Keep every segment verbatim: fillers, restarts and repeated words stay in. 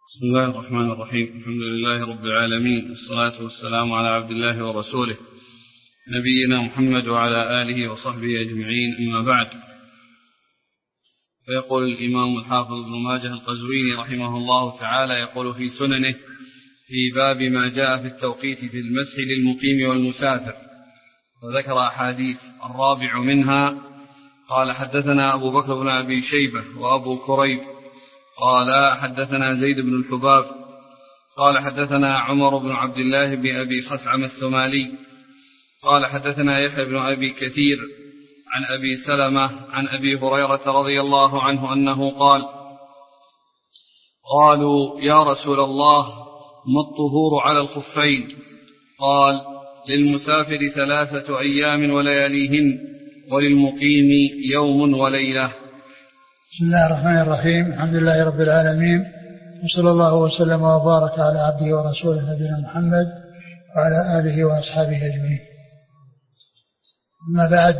بسم الله الرحمن الرحيم. الحمد لله رب العالمين، والصلاة والسلام على عبد الله ورسوله نبينا محمد وعلى آله وصحبه أجمعين، أما بعد. فيقول الإمام الحافظ ابن ماجه القزويني رحمه الله تعالى، يقول في سننه في باب ما جاء في التوقيت في المسح للمقيم والمسافر، وذكر أحاديث. الرابع منها قال حدثنا أبو بكر بن أبي شيبة وأبو كريب قال حدثنا زيد بن الحباب قال حدثنا عمر بن عبد الله بن أبي خثعم الثمالي قال حدثنا يحيى بن أبي كثير عن أبي سلمة عن أبي هريرة رضي الله عنه أنه قال: قالوا يا رسول الله ما الطهور على الخفين؟ قال: للمسافر ثلاثة أيام ولياليهن، وللمقيم يوم وليلة. بسم الله الرحمن الرحيم. الحمد لله رب العالمين، وصلى الله وسلم وبارك على عبده ورسوله نبينا محمد وعلى آله وأصحابه أجمعين. أما بعد،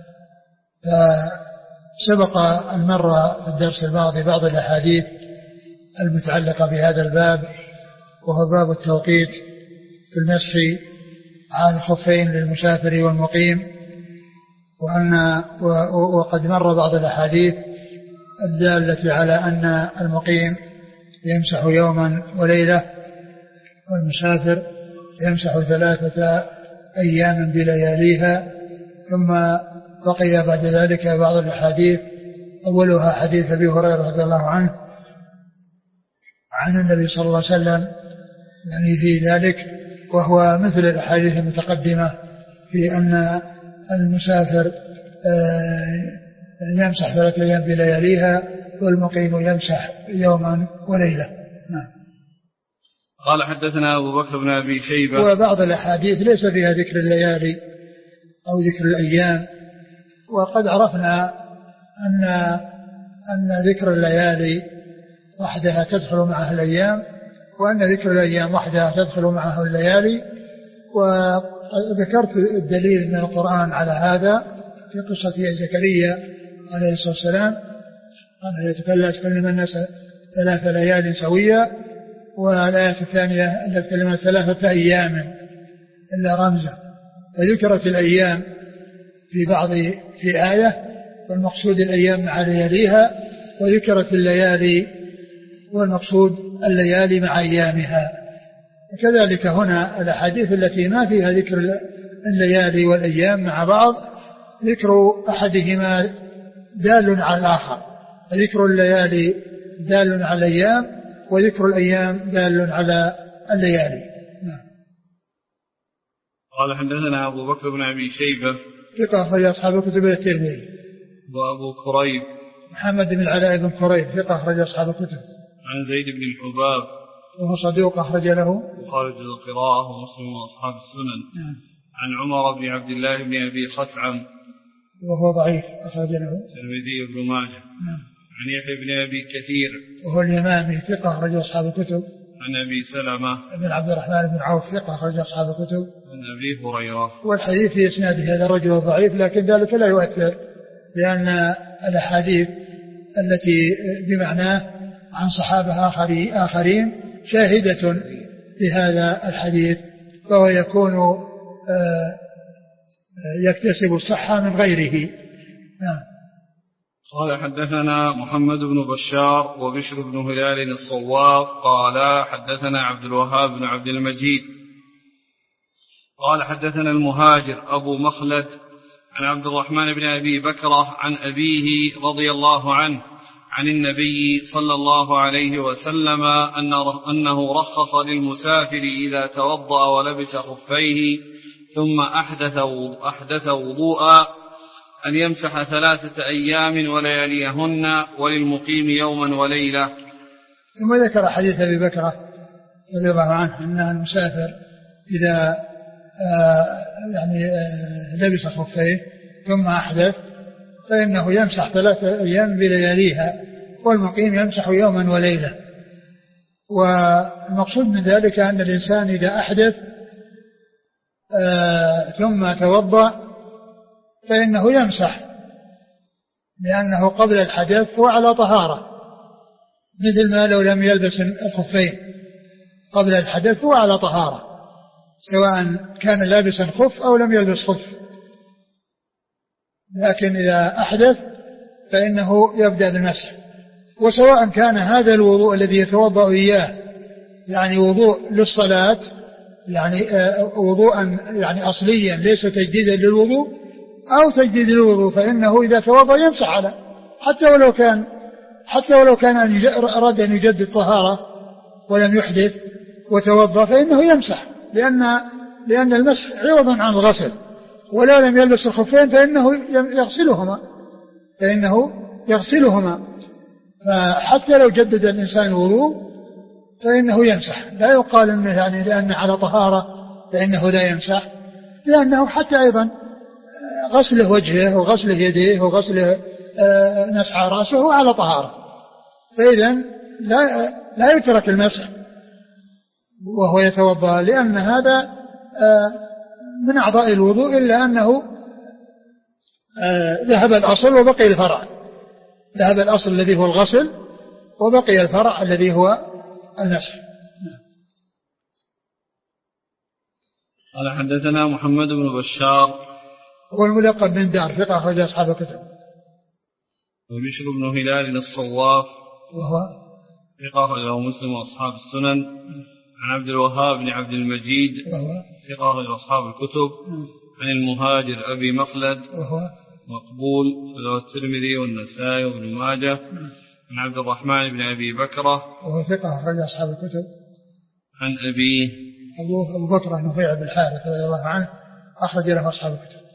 فسبق أن مر في الدرس الماضي بعض الأحاديث المتعلقة بهذا الباب، وهو باب التوقيت في المسح على الخفين للمسافر والمقيم، وأن وقد مر بعض الأحاديث الدالة على أن المقيم يمسح يوما وليلة، والمسافر يمسح ثلاثة أيام بلياليها. ثم بقي بعد ذلك بعض الأحاديث، أولها حديث أبي هريرة رضي الله عنه عن النبي صلى الله عليه وسلم يعني في ذلك، وهو مثل الأحاديث المتقدمة في أن المسافر يمسح ثلاثة أيام بلياليها، والمقيم يمسح يوما وليلة. نعم. قال حدثنا أبو بكر بن أبي شيبة. وبعض الأحاديث ليس فيها ذكر الليالي أو ذكر الأيام، وقد عرفنا أن أن ذكر الليالي وحدها تدخل معها الأيام، وأن ذكر الأيام وحدها تدخل معها الليالي. وذكرت الدليل من القرآن على هذا في قصة زكريا عليه الصلاة والسلام، قال لا تكلم الناس ثلاث ليال سويا، والآية الثانية لا تكلم ثلاثة أيام إلا رمزا. فذكرت الأيام في بعض في آية، والمقصود الأيام مع لياليها، وذكرت الليالي والمقصود الليالي مع أيامها. وكذلك هنا الأحاديث التي ما فيها ذكر الليالي والأيام مع بعض، ذكر أحدهما دال على الآخر، ذكر الليالي دال على الأيام، وذكر الأيام دال على الليالي. نعم. قال حدثنا أبو بكر بن أبي شيبة ثقة أخرج أصحاب الكتب الترمذي. وأبو كريب محمد بن العلاء بن كريب ثقة أخرج أصحاب الكتب. عن زيد بن الحباب وهو صدوق أخرج له وخارج القراءة ومسلم وأصحاب السنن. نعم. عن عمر بن عبد الله بن أبي خثعم وهو ضعيف أخرج له الترمذي بن ماجه. نعم. عن يحيى بن أبي كثير وهو اليمامي ثقة أخرج أصحاب الكتب. عن أبي سلمة بن عبد الرحمن بن عوف ثقة أخرج أصحاب الكتب. عن أبي هريرة. والحديث في إسناد هذا الرجل الضعيف، لكن ذلك لا يؤثر، لأن الأحاديث التي بمعناه عن صحابة آخرين شاهدة لهذا الحديث، فهو يكون يكتسب الصحة من غيره. نعم. قال حدثنا محمد بن بشار وبشر بن هلال الصواف قال حدثنا عبد الوهاب بن عبد المجيد قال حدثنا المهاجر أبو مخلد عن عبد الرحمن بن أبي بكرة عن أبيه رضي الله عنه عن النبي صلى الله عليه وسلم أنه رخص للمسافر إذا توضأ ولبس خفيه ثم أحدث أحدث وضوءا أن يمسح ثلاثة أيام ولياليهن، وللمقيم يوما وليلة. ثم ذكر حديث أبي بكرة رضي الله عنه أن المسافر إذا آه يعني آه لبس خفيه ثم أحدث فإنه يمسح ثلاثة أيام بلياليها، والمقيم يمسح يوما وليلة. والمقصود من ذلك أن الإنسان إذا أحدث آه ثم توضأ فإنه يمسح، لأنه قبل الحدث هو على طهارة، مثل ما لو لم يلبس الخفين قبل الحدث هو على طهارة، سواء كان لابسا خف أو لم يلبس خف. لكن إذا أحدث فإنه يبدأ بالمسح، وسواء كان هذا الوضوء الذي يتوضأ إياه يعني وضوء للصلاة، يعني وضوءا يعني أصليا ليس تجديدا للوضوء، أو تجديد للوضوء، فإنه إذا توضأ يمسح على حتى ولو كان حتى ولو كان أراد أن يجدد طهارة ولم يحدث وتوضأ فإنه يمسح، لأن لأن المسح عوض عن الغسل، ولا لم يلبس الخفين فإنه يغسلهما فإنه يغسلهما فحتى لو جدد الإنسان الوضوء فإنه يمسح. لا يقال إنه يعني لأن على طهارة فإنه لا يمسح، لأنه حتى أيضا غسله وجهه وغسله يديه وغسله نسع رأسه على طهارة، فإذا لا, لا يترك المسح وهو يتوضأ، لأن هذا من أعضاء الوضوء، إلا أنه ذهب الأصل وبقي الفرع، ذهب الأصل الذي هو الغسل وبقي الفرع الذي هو المسح. قال حدثنا محمد بن بشار هو الملقب بن دار، ثقة أخرج أصحاب الكتب. وبشر بن هلال الصواف وهو ثقة أخرجه مسلم وأصحاب السنن. عن عبد الوهاب بن عبد المجيد وهو ثقة أخرج أصحاب الكتب. عن المهاجر أبي مخلد وهو مقبول له الترمذي والنسائي وابن ماجه. عن عبد الرحمن بن أبي بكرة وهو ثقة أخرج أصحاب الكتب. عن أبيه أبوه أبو بكرة نفيع بن الحارث رضي الله عنه أخرج له أصحاب الكتب.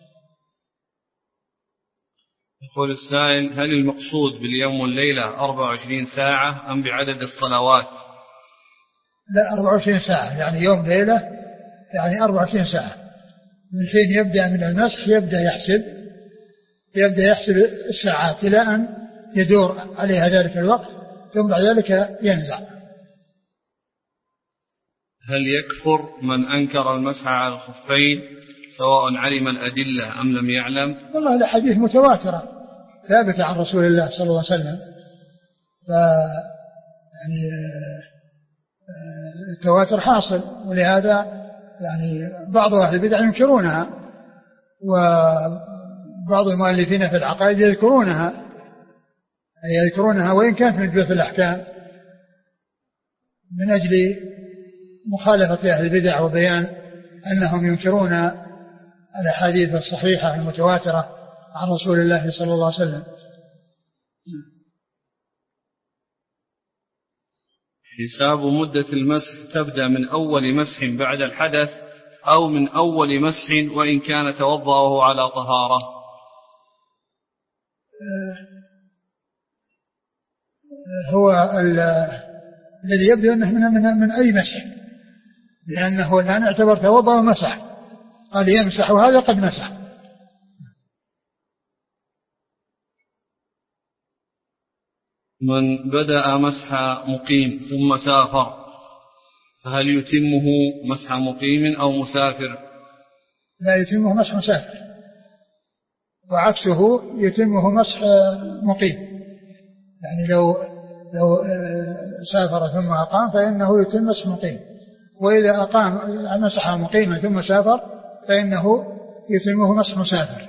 يقول السائل: هل المقصود باليوم والليلة أربع وعشرين ساعة أم بعدد الصلوات؟ لا، أربع وعشرين ساعة، يعني يوم ليلة يعني أربع وعشرين ساعة، من حين يبدأ من المسح يبدأ يحسب يبدأ يحسب الساعات إلى أن يدور عليها ذلك الوقت، ثم بعد ذلك ينزع. هل يكفر من أنكر المسح على الخفين سواء علم الأدلة أم لم يعلم؟ والله الحديث متواترة ثابتة عن رسول الله صلى الله عليه وسلم، ف يعني التواتر حاصل، ولهذا يعني بعض أهل البدع ينكرونها، وبعض المؤلفين في العقائد يذكرونها يذكرونها وإن كانت من جملة الأحكام، من أجل مخالفة أهل البدع وبيان أنهم ينكرون الأحاديث الصحيحة المتواترة عن رسول الله صلى الله عليه وسلم. حساب مدة المسح تبدأ من أول مسح بعد الحدث أو من أول مسح وإن كان توضأه على طهارة؟ هو الذي يبدأ أنه من, من, من أي مسح، لأنه الآن اعتبر توضأ ومسح، قال يمسح وهذا قد مسح. من بدأ مسح مقيم ثم سافر فهل يتمه مسح مقيم أو مسافر؟ لا، يتمه مسح مسافر، وعكسه يتمه مسح مقيم، يعني لو لو سافر ثم أقام فإنه يتم مسح مقيم، وإذا أقام مسح مقيما ثم سافر فإنه يتمه مسح مسافر.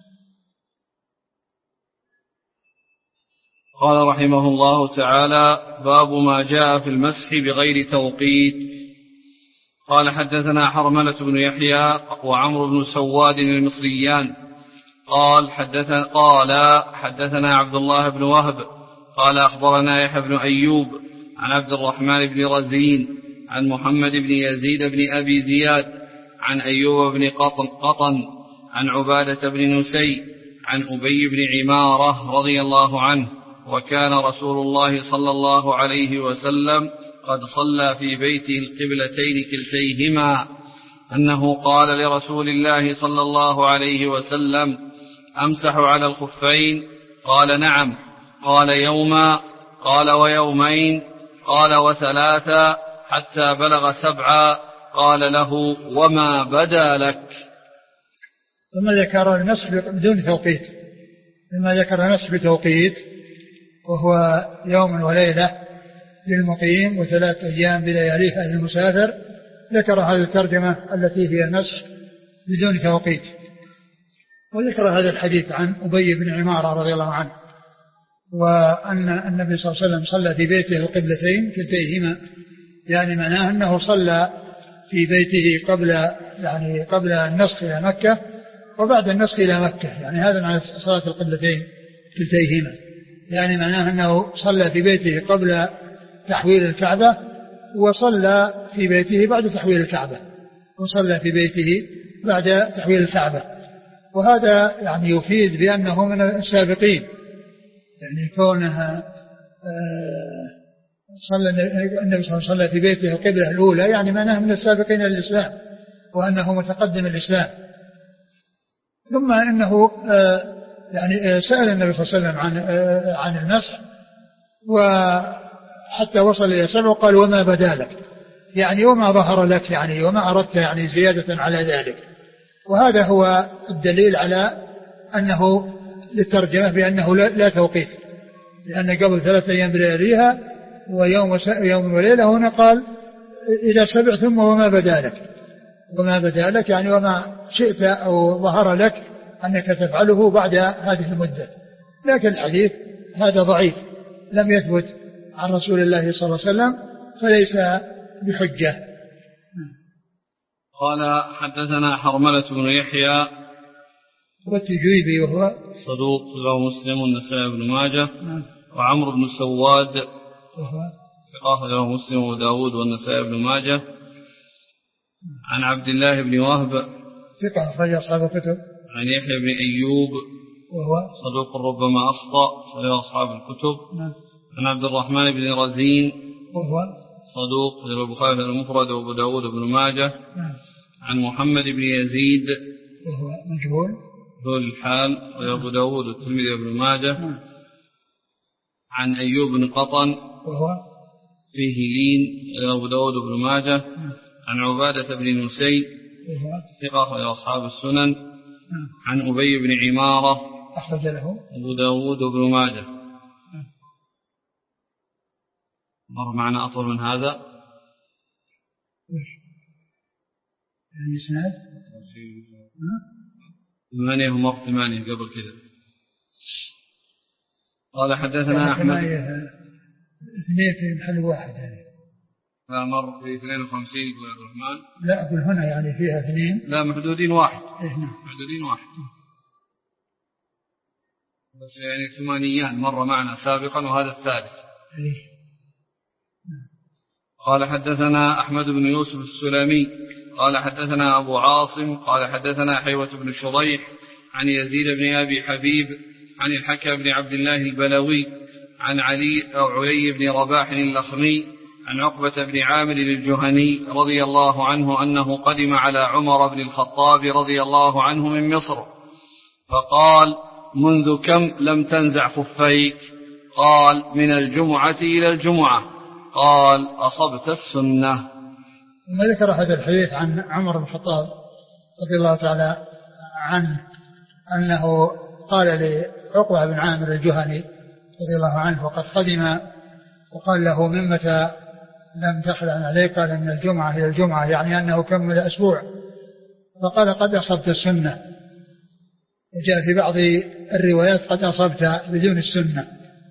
قال رحمه الله تعالى: باب ما جاء في المسح بغير توقيت. قال حدثنا حرملة بن يحيى وعمرو بن سواد المصريان قال حدثنا قال حدثنا عبد الله بن وهب قال أخبرنا يحيى بن أيوب عن عبد الرحمن بن رزين عن محمد بن يزيد بن أبي زياد عن أيوب بن قطن, قطن عن عبادة بن نسي عن أبي بن عمارة رضي الله عنه: وكان رسول الله صلى الله عليه وسلم قد صلى في بيته القبلتين كلتيهما، أنه قال لرسول الله صلى الله عليه وسلم: أمسح على الخفين؟ قال: نعم. قال: يوما؟ قال: ويومين؟ قال: وثلاثا؟ حتى بلغ سبعا. قال له: وما بدا لك؟ ثم ذكر المسح بدون توقيت، ثم ذكر المسح بتوقيت وهو يوم وليلة، للمقيم وثلاث أيام بلياليها للمسافر. ذكر هذه الترجمة التي هي النسخ بدون توقيت. وذكر هذا الحديث عن أبي بن عمارة رضي الله عنه وأن النبي صلى الله عليه وسلم صلى في بيته القبلتين كلتيهما، يعني معناه أنه صلى في بيته قبل يعني قبل النسخ إلى مكة وبعد النسخ إلى مكة، يعني هذا معنى صلاة القبلتين كلتيهما، يعني معناه أنه صلى في بيته قبل تحويل الكعبة وصلى في بيته بعد تحويل الكعبة وصلى في بيته بعد تحويل الكعبة. وهذا يعني يفيد بأنه من السابقين، يعني كونها صلى النبي صلى الله عليه وسلم في بيته القبلة الأولى، يعني معناه من السابقين للإسلام وأنه متقدم الإسلام. ثم إنه يعني سأل النبي صلى الله عليه وسلم عن عن المسح وحتى وصل إلى سبع، قال وما بدا لك، يعني وما ظهر لك، يعني وما أردت يعني زيادة على ذلك. وهذا هو الدليل على أنه للترجمة بأنه لا, لا توقيت، لأن قبل ثلاثة أيام بلياليها ويوم يوم وليلة، هنا قال إلى سبع ثم وما بدا لك، وما بدا لك يعني وما شئت أو ظهر لك أنك تفعله بعد هذه المدة. لكن الحديث هذا ضعيف لم يثبت عن رسول الله صلى الله عليه وسلم فليس بحجة. قال حدثنا حرملة بن يحيى والتجويبي وهو صدوق له مسلم والنسائي بن ماجه، وعمرو بن سواد وهو ثقة له مسلم وداود والنسائي بن ماجه، عن عبد الله بن وهب ثقة أخرج أصحاب الكتب، عن يحيى بن أيوب وهو صدوق ربما أخطأ أخرج أصحاب الكتب، عن عبد الرحمن بن رزين وهو صدوق البخاري المفرد وأبو داود بن ماجه، عن محمد بن يزيد وهو مجهول ذو الحال وأبو داود والترمذي بن ماجه، عن أيوب بن قطن وهو فيه لين أبو داود بن ماجه، عن عبادة بن نسي ثقة لأصحاب السنن، عن أبي بن عمارة أخرج له أبو داود بن ماجه. مر معنا أطول من هذا يعني إسناد ثمانية ومر ثمانية قبل كذا. قال حدثنا أحمد اثنين في محل واحد يعني. لا مر في اثنين وخمسين يقول عبد الرحمن. لا أقول هنا يعني فيها اثنين. لا محدودين واحد. إيه نعم. محدودين واحد. بس يعني ثمانيان مر معنا سابقا وهذا الثالث. إيه. قال حدثنا أحمد بن يوسف السلمي قال حدثنا أبو عاصم قال حدثنا حيوة بن شريح عن يزيد بن أبي حبيب عن الحكم بن عبد الله البلوي عن علي أو علي بن رباح اللخمي عن عقبة بن عامر الجهني رضي الله عنه أنه قدم على عمر بن الخطاب رضي الله عنه من مصر فقال منذ كم لم تنزع خفيك؟ قال من الجمعة إلى الجمعة. قال أصبت السنة. ثم ذكر هذا الحديث عن عمر بن الخطاب رضي الله تعالى عنه أنه قال لعقبة بن عامر الجهني رضي الله عنه وقد قدم وقال له من متى لم تخلع عليك؟ قال من الجمعة إلى الجمعة، يعني أنه كمل أسبوع. فقال قد أصبت السنة، وجاء في بعض الروايات قد أصبت بدون السنة.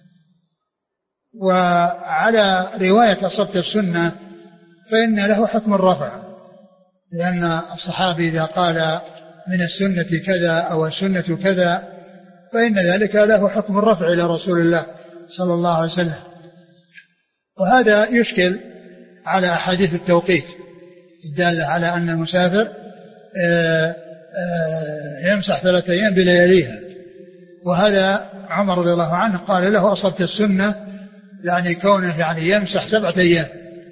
وعلى رواية أصبت السنة فإن له حكم الرفع، لأن الصحابي إذا قال من السنة كذا أو السنة كذا فإن ذلك له حكم الرفع إلى رسول الله صلى الله عليه وسلم. وهذا يشكل على أحاديث التوقيت الدالة على أن المسافر يمسح ثلاثة أيام بلياليها، وهذا عمر رضي الله عنه قال له أصبت السنة، يعني كونه يعني يمسح سبعة أيام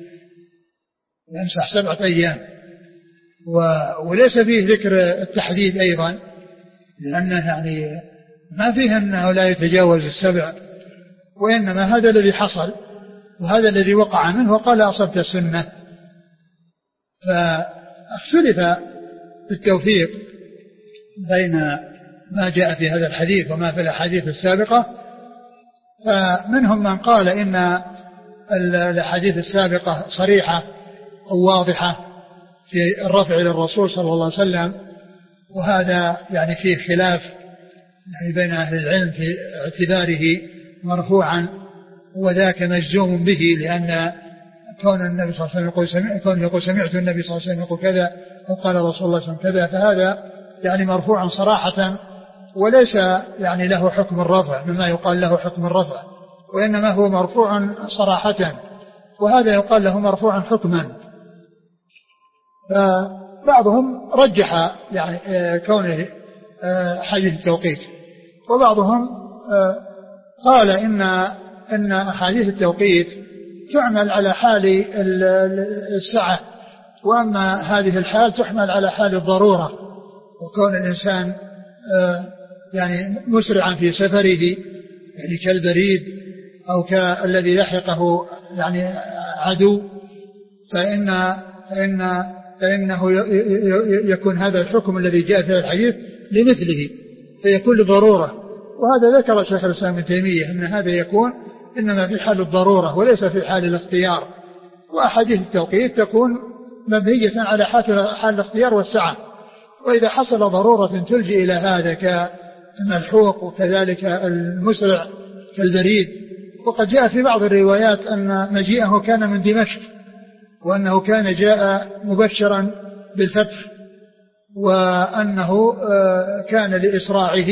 يمسح سبعة أيام وليس فيه ذكر التحديد أيضا، لأنه يعني ما فيه أنه لا يتجاوز السبع، وإنما هذا الذي حصل وهذا الذي وقع منه وقال أصبت السنة. فاختلف في التوفيق بين ما جاء في هذا الحديث وما في الأحاديث السابقة، فمنهم من قال إن الأحاديث السابقة صريحة أو واضحة في الرفع للرسول صلى الله عليه وسلم، وهذا يعني فيه خلاف يعني بين أهل العلم في اعتباره مرفوعا، وذاك مجزوم به، لأن كون النبي صلى الله عليه وسلم يقول سمع كون يقول سمعت النبي صلى الله عليه وسلم يقول كذا وقال رسول الله صلى الله عليه وسلم كذا، فهذا يعني مرفوعا صراحة، وليس يعني له حكم الرفع مما يقال له حكم الرفع، وإنما هو مرفوع صراحة، وهذا يقال له مرفوعا حكما. فبعضهم رجح يعني كونه حديث التوقيت، وبعضهم قال إن إن أحاديث التوقيت تعمل على حال السعة، وأما هذه الحال تحمل على حال الضرورة، وكون الإنسان يعني مسرعا في سفره يعني كالبريد أو كالذي يحقه يعني عدو، فإن فإن فإنه يكون هذا الحكم الذي جاء في الحديث لمثله، فيكون لضرورة. وهذا ذكر شيخ الإسلام ابن تيمية أن هذا يكون إنما في حال الضرورة وليس في حال الاختيار، وأحاديث التوقيت تكون مبنية على حال الاختيار والسعة، وإذا حصل ضرورة تلجئ إلى هذا كالملحوق وكذلك المسرع كالبريد. وقد جاء في بعض الروايات أن مجيئه كان من دمشق، وأنه كان جاء مبشرا بالفتح، وأنه كان لإسراعه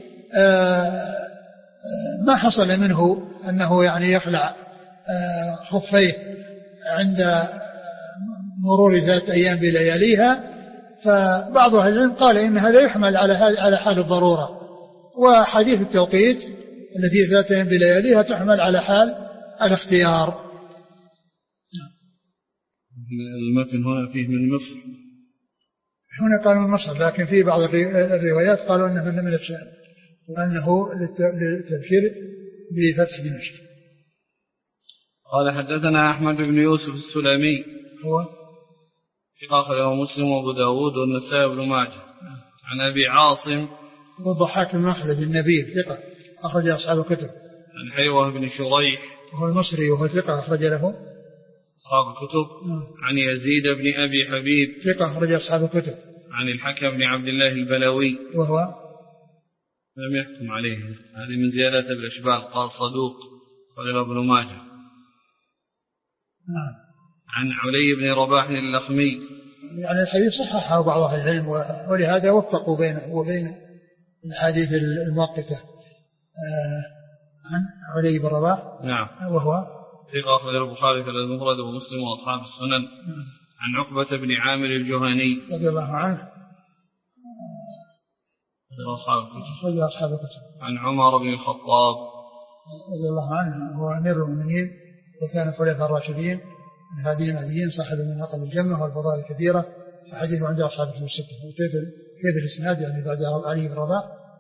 ما حصل منه أنه يعني يخلع خفيه عند مرور ذات أيام بلياليها. فبعض أهل العلم قال إن هذا يحمل على على حال الضرورة، وحديث التوقيت التي ذات أيام بلياليها تحمل على حال الاختيار. المتن هنا فيه من مصر، هنا قالوا من مصر، لكن في بعض الروايات قالوا أنه من الشام، وأنه للتبشير بفتح دمشق. قال حدثنا أحمد بن يوسف السلمي هو ثقة له مسلم وأبو داود والنسائي بن ماجه. عن أبي عاصم والضحاك بن مخلد النبي ثقة أخرج أصحاب الكتب. عن حيوة بن شريح وهو المصري وهو ثقة أخرج له أصحاب الكتب. عن يزيد بن أبي حبيب ثقة أخرج أصحاب الكتب. عن الحكم بن عبد الله البلوي وهو لم يحكم عليه، هذه من زيادات الأشبال، قال صدوق قال ابن ماجه. نعم. عن علي بن رباح اللخمي، يعني الحديث صححه بعض أهل العلم، ولهذا وفقوا بينه وبين الحديث المؤقتة. عن علي بن رباح نعم وهو ثقة أخرج البخاري في المفرد ومسلم وأصحاب السنن. نعم. عن عقبة بن عامر الجهني رضي الله عنه رضي أصحاب الكتب. عن عمر بن الخطاب رضي الله عنه هو أمير المؤمنين وكان خلفاء الراشدين الهاديين المهديين صاحب المناقب الجمة والفضائل الكثيرة، وحديثه عند أصحاب الكتب الستة. وكيف كيف الإسناد يعني بعد علي بن رباح؟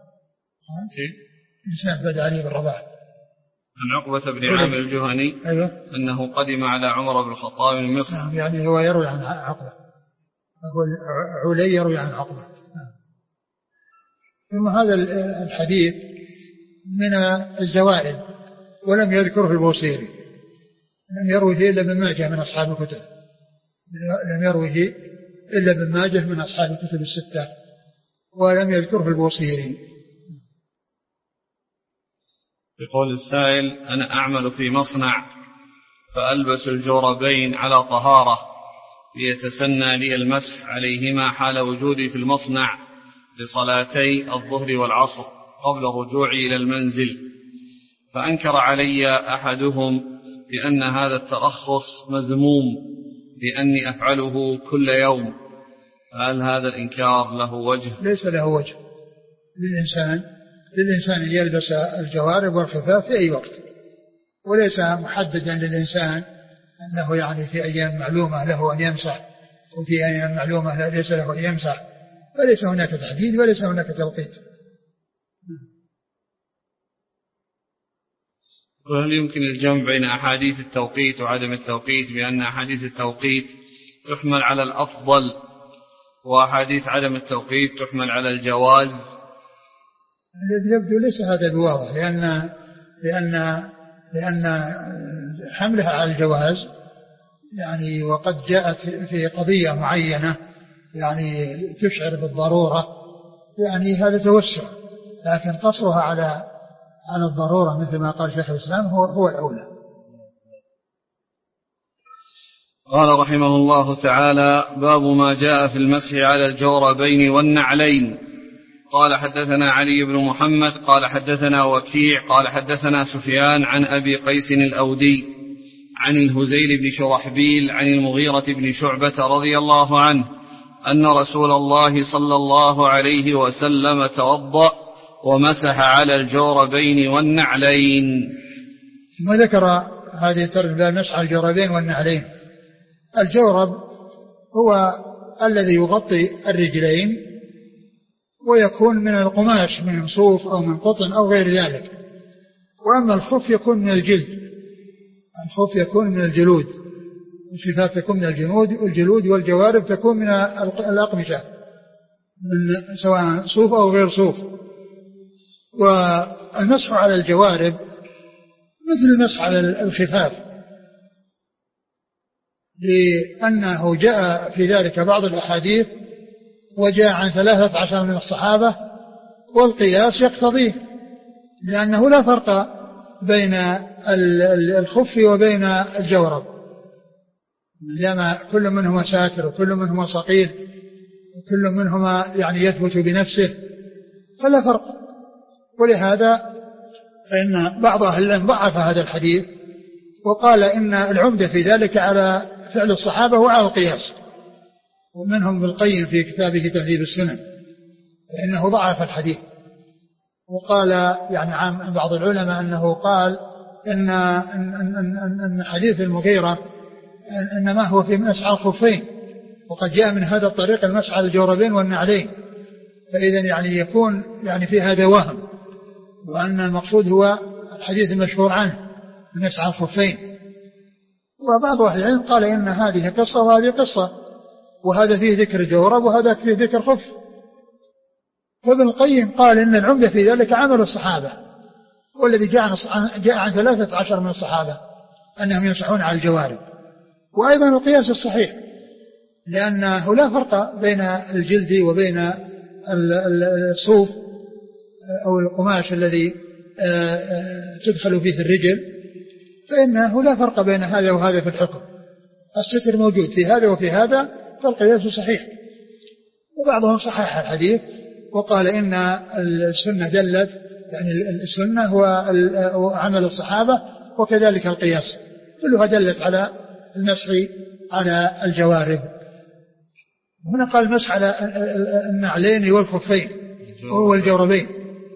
الإسناد بعد علي بن رباح. عن عقبة بن عامر الجهني أيوة. أنه قدم على عمر بن الخطاب من مصر. نعم، يعني هو يروي عن عقبة، أقول علي يروي عن عقبة. نعم. ثم هذا الحديث من الزوائد، ولم يذكره البوصيري، لم يرويه إلا ابن ماجه من أصحاب الكتب، لم يرويه إلا ابن ماجه من أصحاب الكتب الستة، ولم يذكره البوصيري. يقول السائل: أنا أعمل في مصنع فألبس الجوربين على طهارة ليتسنى لي المسح عليهما حال وجودي في المصنع لصلاتي الظهر والعصر قبل رجوعي إلى المنزل، فأنكر علي أحدهم بأن هذا الترخص مذموم لأني أفعله كل يوم، هل هذا الإنكار له وجه؟ ليس له وجه. للإنسان للإنسان أن يلبس الجوارب والخفاف في أي وقت، وليس محددا للإنسان أنه يعني في أيام معلومة له أن يمسح وفي أيام معلومة ليس له أن يمسح، فليس هناك تحديد وليس هناك توقيت. وهل يمكن الجمع بين أحاديث التوقيت وعدم التوقيت بأن أحاديث التوقيت تحمل على الأفضل وأحاديث عدم التوقيت تحمل على الجواز؟ الذي يبدو ليس هذا بواضح، لأن لأن لأن حملها على الجواز يعني وقد جاءت في قضية معينة يعني تشعر بالضرورة يعني هذا توسع، لكن قصرها على على الضرورة مثل ما قال شيخ الإسلام هو, هو الأولى. قال رحمه الله تعالى: باب ما جاء في المسح على الجوربين والنعلين. قال حدثنا علي بن محمد قال حدثنا وكيع قال حدثنا سفيان عن أبي قيس الأودي عن الهزيل بن شرحبيل عن المغيرة بن شعبة رضي الله عنه أن رسول الله صلى الله عليه وسلم توضأ ومسح على الجوربين والنعلين. ثم ذكر هذه الترجمة المسح على الجوربين والنعلين. الجورب هو الذي يغطي الرجلين ويكون من القماش من صوف أو من قطن أو غير ذلك، وأما الخف يكون من الجلد، الخف يكون من الجلود، الشفاف تكون من الجلود الجلود والجوارب تكون من الأقمشة من سواء صوف أو غير صوف. والمسح على الجوارب مثل المسح على الخفاف، لأنه جاء في ذلك بعض الأحاديث وجاء عن ثلاثة عشر من الصحابة، والقياس يقتضيه، لأنه لا فرق بين الخف وبين الجورب، لما كل منهما ساتر وكل منهما صقيل وكل منهما يعني يثبت بنفسه فلا فرق. ولهذا فإن بعض أهل العلم ضعف هذا الحديث وقال إن العمدة في ذلك على فعل الصحابة وعلى القياس، ومنهم ابن القيم في كتابه تهذيب السنن فإنه ضعف الحديث، وقال يعني عن بعض العلماء أنه قال إن, إن, إن, إن حديث المغيرة إنما هو في مسح الخفين، وقد جاء من هذا الطريق المسح على الجوربين والنعلين، فإذا يعني يكون يعني في هذا وهم، وأن المقصود هو الحديث المشهور عنه المسح على الخفين. وبعض أهل العلم قال إن هذه قصة وهذه قصة، وهذا فيه ذكر جورب وهذا فيه ذكر خف. وابن القيم قال إن العمدة في ذلك عمل الصحابة، والذي جاء عن, جاء عن ثلاثة عشر من الصحابة أنهم يمسحون على الجوارب. وأيضا القياس الصحيح، لأنه لا فرق بين الجلد وبين الصوف أو القماش الذي تدخل فيه الرجل، فإنه لا فرق بين هذا وهذا في الحكم، الستر موجود في هذا وفي هذا، فالقياس صحيح. وبعضهم صحح الحديث وقال إن السنة دلت، يعني السنة هو عمل الصحابة وكذلك القياس كلها دلت على المسح على الجوارب. هنا قال المسح على النعلين والخفين وهو الجوربين.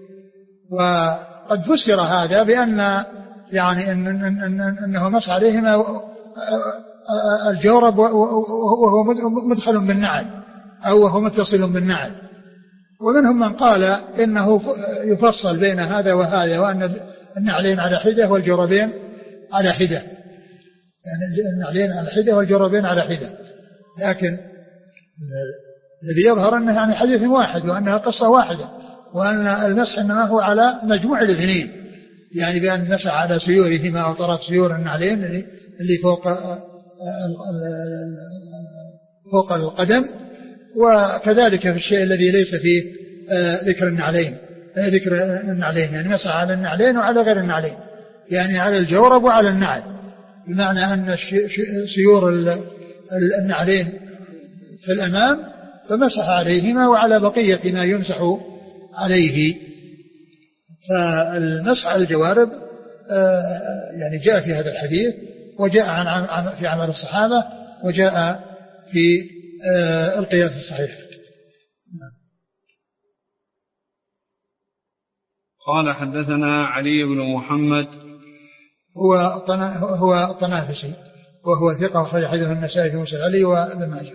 وقد فسر هذا بأن يعني إن إن إن أنه مسح عليهما الجورب وهو مدخل بالنعل أو وهو متصل بالنعل. ومنهم من قال إنه يفصل بين هذا وهذا، وأن النعلين على حدة والجوربين على حدة، يعني النعلين على حدة والجوربين على حدة. لكن الذي يظهر أنه يعني حديث واحد وأنها قصة واحدة، وأن المسح إنما هو على مجموع الاثنين، يعني بأن المسح على سيورهما أو طرف سيور النعلين اللي فوق فوق القدم، وكذلك في الشيء الذي ليس فيه ذكر النعلين ذكر النعلين يعني مسح على النعلين وعلى غير النعلين، يعني على الجورب وعلى النعل، بمعنى أن سيور النعلين في الأمام فمسح عليهما وعلى بقية ما يمسح عليه. فالمسح على الجوارب يعني جاء في هذا الحديث، وجاء عن في عمل الصحابة، وجاء في القياس الصحيح. قال حدثنا علي بن محمد هو هو الطنافسي وهو ثقة، أخرج حديثه النسائي في مسند علي وابن ماجه.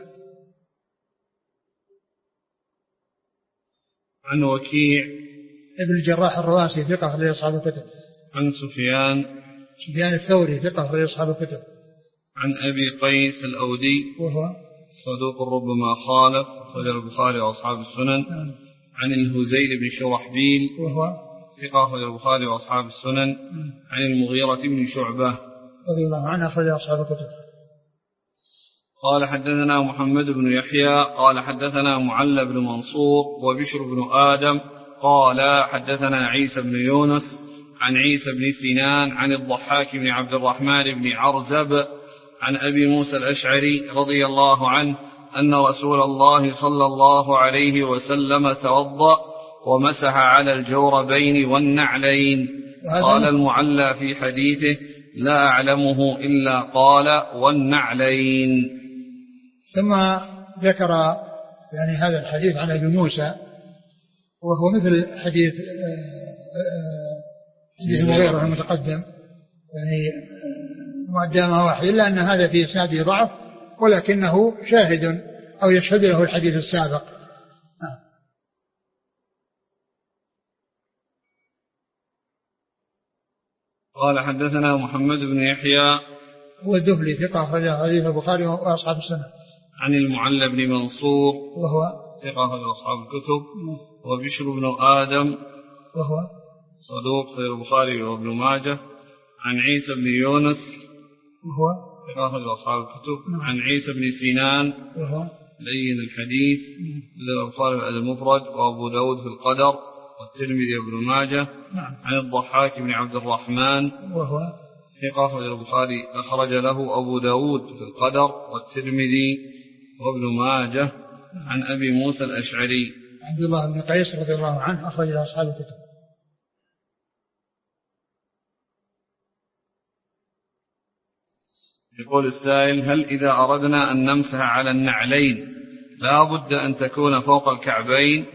عن وكيع ابن الجراح الرواسي ثقة، أخرج أصحاب الكتب. عن سفيان سفيان الثوري ثقة، أخرج أصحاب الكتب. عن أبي قيس الأودي وهو صدوق ربما خالف، أخرج البخاري وأصحاب السنن. عن الهزيل بن شرحبيل وهو ثقة، أخرج البخاري وأصحاب السنن. عن المغيرة بن شعبة رضي الله عنه أخرج أصحاب الكتب. قال حدثنا محمد بن يحيى قال حدثنا معل بن منصور وبشر بن آدم قال حدثنا عيسى بن يونس عن عيسى بن سنان عن الضحاك بن عبد الرحمن بن عرزب عن أبي موسى الأشعري رضي الله عنه أن رسول الله صلى الله عليه وسلم توضأ ومسح على الجوربين والنعلين. قال المعلى في حديثه لا أعلمه إلا قال والنعلين. ثم ذكر يعني هذا الحديث عن أبي موسى وهو مثل حديث حديث المغيرة المتقدم يعني مقدمة واحد، إلا أن هذا في إسناده ضعف ولكنه شاهد أو يشهد له الحديث السابق. قال حدثنا محمد بن يحيى هو الدبلي ثقة أخرج حديث البخاري وأصحاب السنة. عن المعلى بن منصور وهو ثقة أخرج أصحاب الكتب. وبشر بن آدم وهو صدوق في البخاري وابن ماجه. عن عيسى بن يونس وهو ثقة أخرج أصحاب الكتب. عن عيسى بن سنان وهو لين الحديث البخاري المفرد وأبو داود في القدر والترمذي وابن ماجه. عن الضحاك بن عبد الرحمن وهو ثقة أخرج البخاري أخرج له أبو داود في القدر والترمذي وابن ماجه. عن أبي موسى الأشعري عبد الله بن قيس رضي الله عنه أخرج له أصحاب الكتب. يقول السائل هل إذا أردنا أن نمسح على النعلين لا بد أن تكون فوق الكعبين؟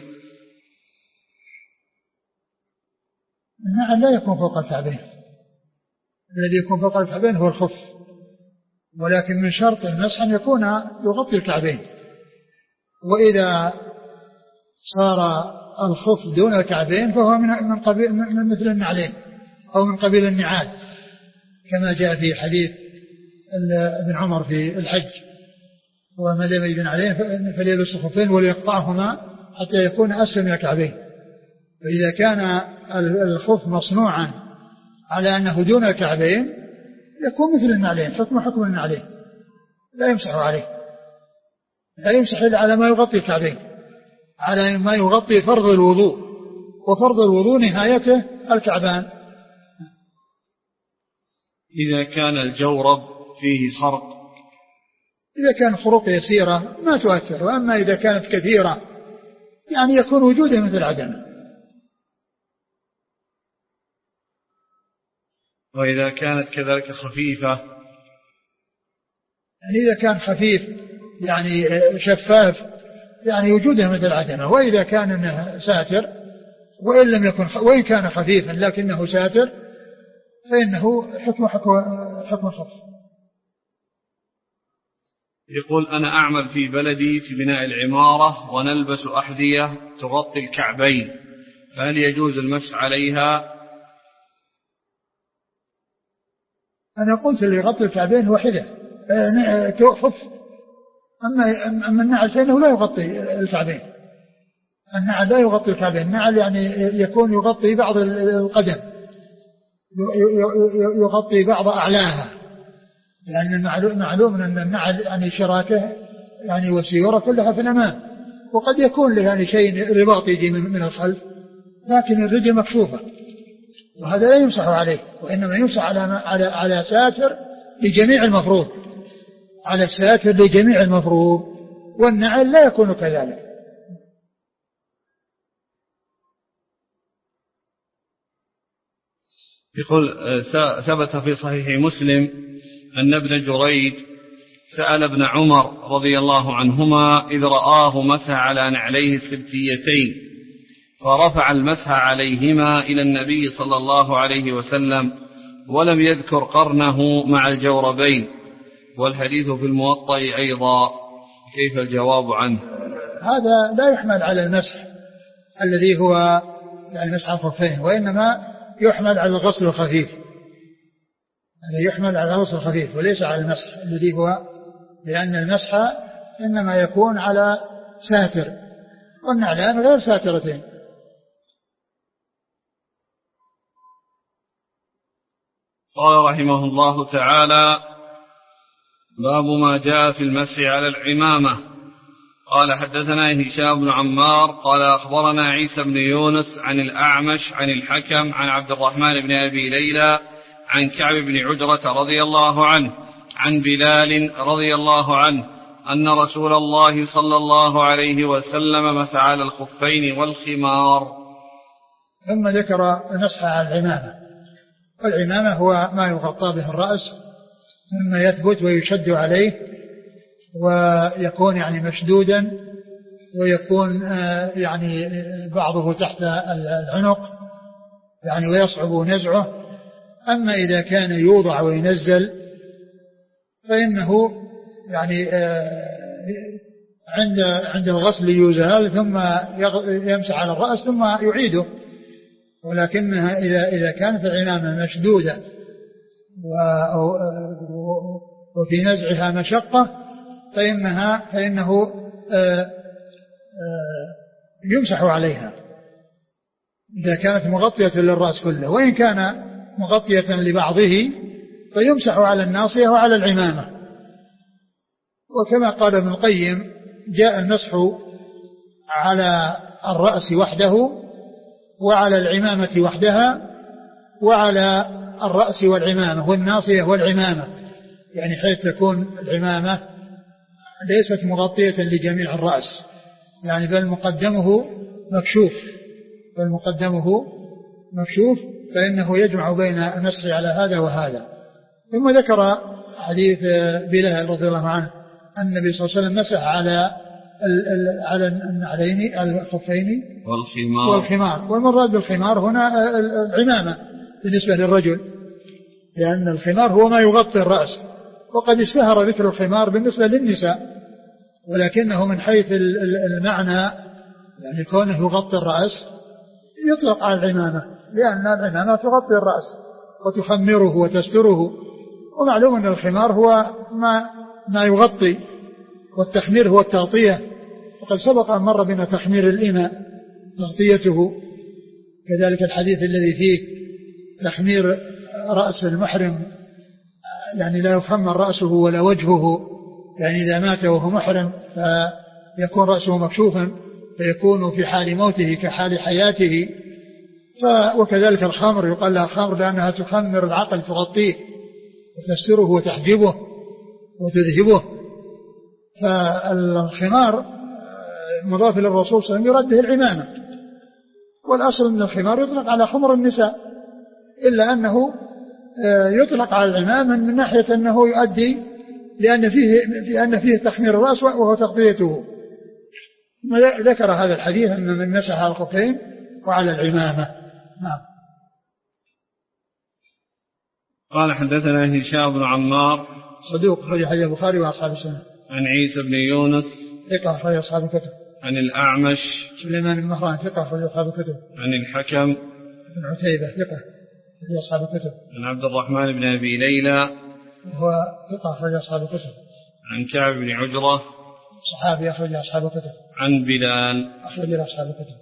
النعل لا يكون فوق الكعبين، الذي يكون فوق الكعبين هو الخف، ولكن من شرط المسح أن يكون يغطي الكعبين، وإذا صار الخف دون الكعبين فهو من قبيل من مثل النعلين أو من قبيل النعال كما جاء في حديث ابن عمر في الحج ومن لم يجد عليه فليلبس خفين وليقطعهما حتى يكون أسفل من الكعبين. فإذا كان الخف مصنوعا على أنه دون الكعبين يكون مثل النعلين، حكم حكم النعلين، لا يمسح عليه، لا يمسح إلا على ما يغطي الكعبين، على ما يغطي فرض الوضوء، وفرض الوضوء نهايته الكعبان. إذا كان الجورب فيه خرق، إذا كان خروق يسيرة ما تؤثر، وأما إذا كانت كثيرة يعني يكون وجوده مثل عدمه. وإذا كانت كذلك خفيفة، يعني إذا كان خفيف يعني شفاف يعني وجوده مثل عدمه. وإذا كان إنه ساتر وإن لم يكن وإن كان خفيفا لكنه ساتر فإنه حكم حكم حكم خف. يقول أنا أعمل في بلدي في بناء العمارة ونلبس أحذية تغطي الكعبين، فهل يجوز المسح عليها؟ أنا قلت اللي يغطي الكعبين هو حذاء خف، أما أما النعل فإنه لا يغطي الكعبين، النعل لا يغطي الكعبين، النعل يعني يكون يغطي بعض القدم، يغطي بعض أعلاها، لأن يعني معلوم أن النعل يعني شراكه يعني وسيورة كلها في الأمام، وقد يكون له يعني شيء رباط يجي من, من الخلف، لكن الرجل مكشوفة، وهذا لا يمسح عليه، وإنما يمسح على على على ساتر لجميع المفروض، على الساتر لجميع المفروض، والنعل لا يكون كذلك. يقول ثبت في صحيح مسلم أن ابن جريج سأل ابن عمر رضي الله عنهما إذ رآه مسح على نعليه السبتيتين فرفع المسح عليهما إلى النبي صلى الله عليه وسلم ولم يذكر قرنه مع الجوربين، والحديث في الموطأ أيضا، كيف الجواب عنه؟ هذا لا يحمل على المسح الذي هو يعني مسح الخفين، وإنما يحمل على الغسل الخفيف، هذا يحمل على الغسل الخفيف وليس على المسح الذي هو، لأن المسح إنما يكون على ساتر والنعلان غير ساترتين. قال رحمه الله تعالى: باب ما جاء في المسح على العمامة. قال حدثنا هشام بن عمار قال أخبرنا عيسى بن يونس عن الأعمش عن الحكم عن عبد الرحمن بن أبي ليلى عن كعب بن عجرة رضي الله عنه عن بلال رضي الله عنه أن رسول الله صلى الله عليه وسلم مسح على الخفين والخمار. ثم ذكر المسح على العمامة. والعمامة هو ما يغطى به الرأس ثم يثبت ويشد عليه ويكون يعني مشدودا ويكون يعني بعضه تحت العنق يعني ويصعب نزعه. أما إذا كان يوضع وينزل فإنه يعني عند عند الغسل يزال ثم يمسح على الرأس ثم يعيده. ولكنها إذا إذا كانت العمامة مشدودة وفي نزعها مشقة فإنها فإنه يمسح عليها إذا كانت مغطية للرأس كله. وإن كان مغطية لبعضه فيمسح على الناصية وعلى العمامة. وكما قال ابن القيم جاء المسح على الرأس وحده وعلى العمامة وحدها وعلى الرأس والعمامة والناصية والعمامة، يعني حيث تكون العمامة ليست مغطية لجميع الرأس يعني بل مقدمه مكشوف بل مقدمه مكشوف فإنه يجمع بين المسح على هذا وهذا. ثم ذكر حديث بلال رضي الله عنه أن النبي صلى الله عليه وسلم مسح على على النعلين الخفين والخمار والخمار والمراد بالخمار هنا العمامة بالنسبة للرجل، لأن الخمار هو ما يغطي الرأس، وقد اشتهر ذكر الخمار بالنسبة للنساء ولكنه من حيث المعنى يعني كونه يغطي الرأس يطلق على العمامة، لأن العمامة تغطي الرأس وتخمره وتستره. ومعلوم أن الخمار هو ما ما يغطي والتخمير هو التغطية، وقد سبق أن مر بنا تخمير الإناء تغطيته. كذلك الحديث الذي فيه تخمير رأس المحرم يعني لا يخمر رأسه ولا وجهه، يعني إذا مات وهو محرم فيكون رأسه مكشوفا فيكون في حال موته كحال حياته. وكذلك الخمر يقال لها خمر لأنها تخمر العقل تغطيه وتستره وتحجبه وتذهبه. فالخمار مضاف للرسول صلى الله عليه وسلم يرد به العمامة، والأصل أن الخمار يطلق على خمر النساء، إلا أنه يطلق على العمامة من ناحية أنه يؤدي لأن فيه, لأن فيه تخمير الرأس وهو تغطيته. ذكر هذا الحديث أن من مسح على الخفين وعلى العمامة. نعم. قال حدثنا هشام بن عمار صدوق أخرج حديث البخاري وأصحاب السنة. عن عيسى بن يونس ثقة أخرج أصحاب الكتب. عن الأعمش سليمان بن مهران ثقة أخرج أصحاب الكتب. عن الحكم بن عتيبة ثقة أخرج أصحاب الكتب. عن عبد الرحمن بن أبي ليلى وهو ثقة أخرج أصحاب الكتب. عن كعب بن عجرة صحابي أخرج أصحاب الكتب. عن بلال أخرج أصحاب الكتب.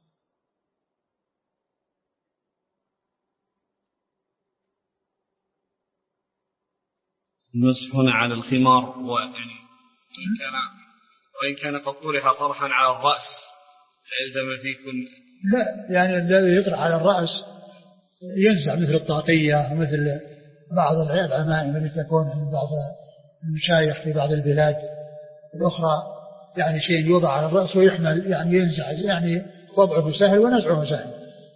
مسح على الخمار ويعني وإن كان وإن كان قد طرح طرحا على الرأس يلزم فيه كل لا، يعني الذي يطرح على الرأس ينزع مثل الطاقية ومثل بعض العمائم التي تكون عند بعض المشايخ في بعض البلاد الأخرى، يعني شيء يوضع على الرأس ويحمل يعني ينزع، يعني وضعه سهل ونزعه سهل.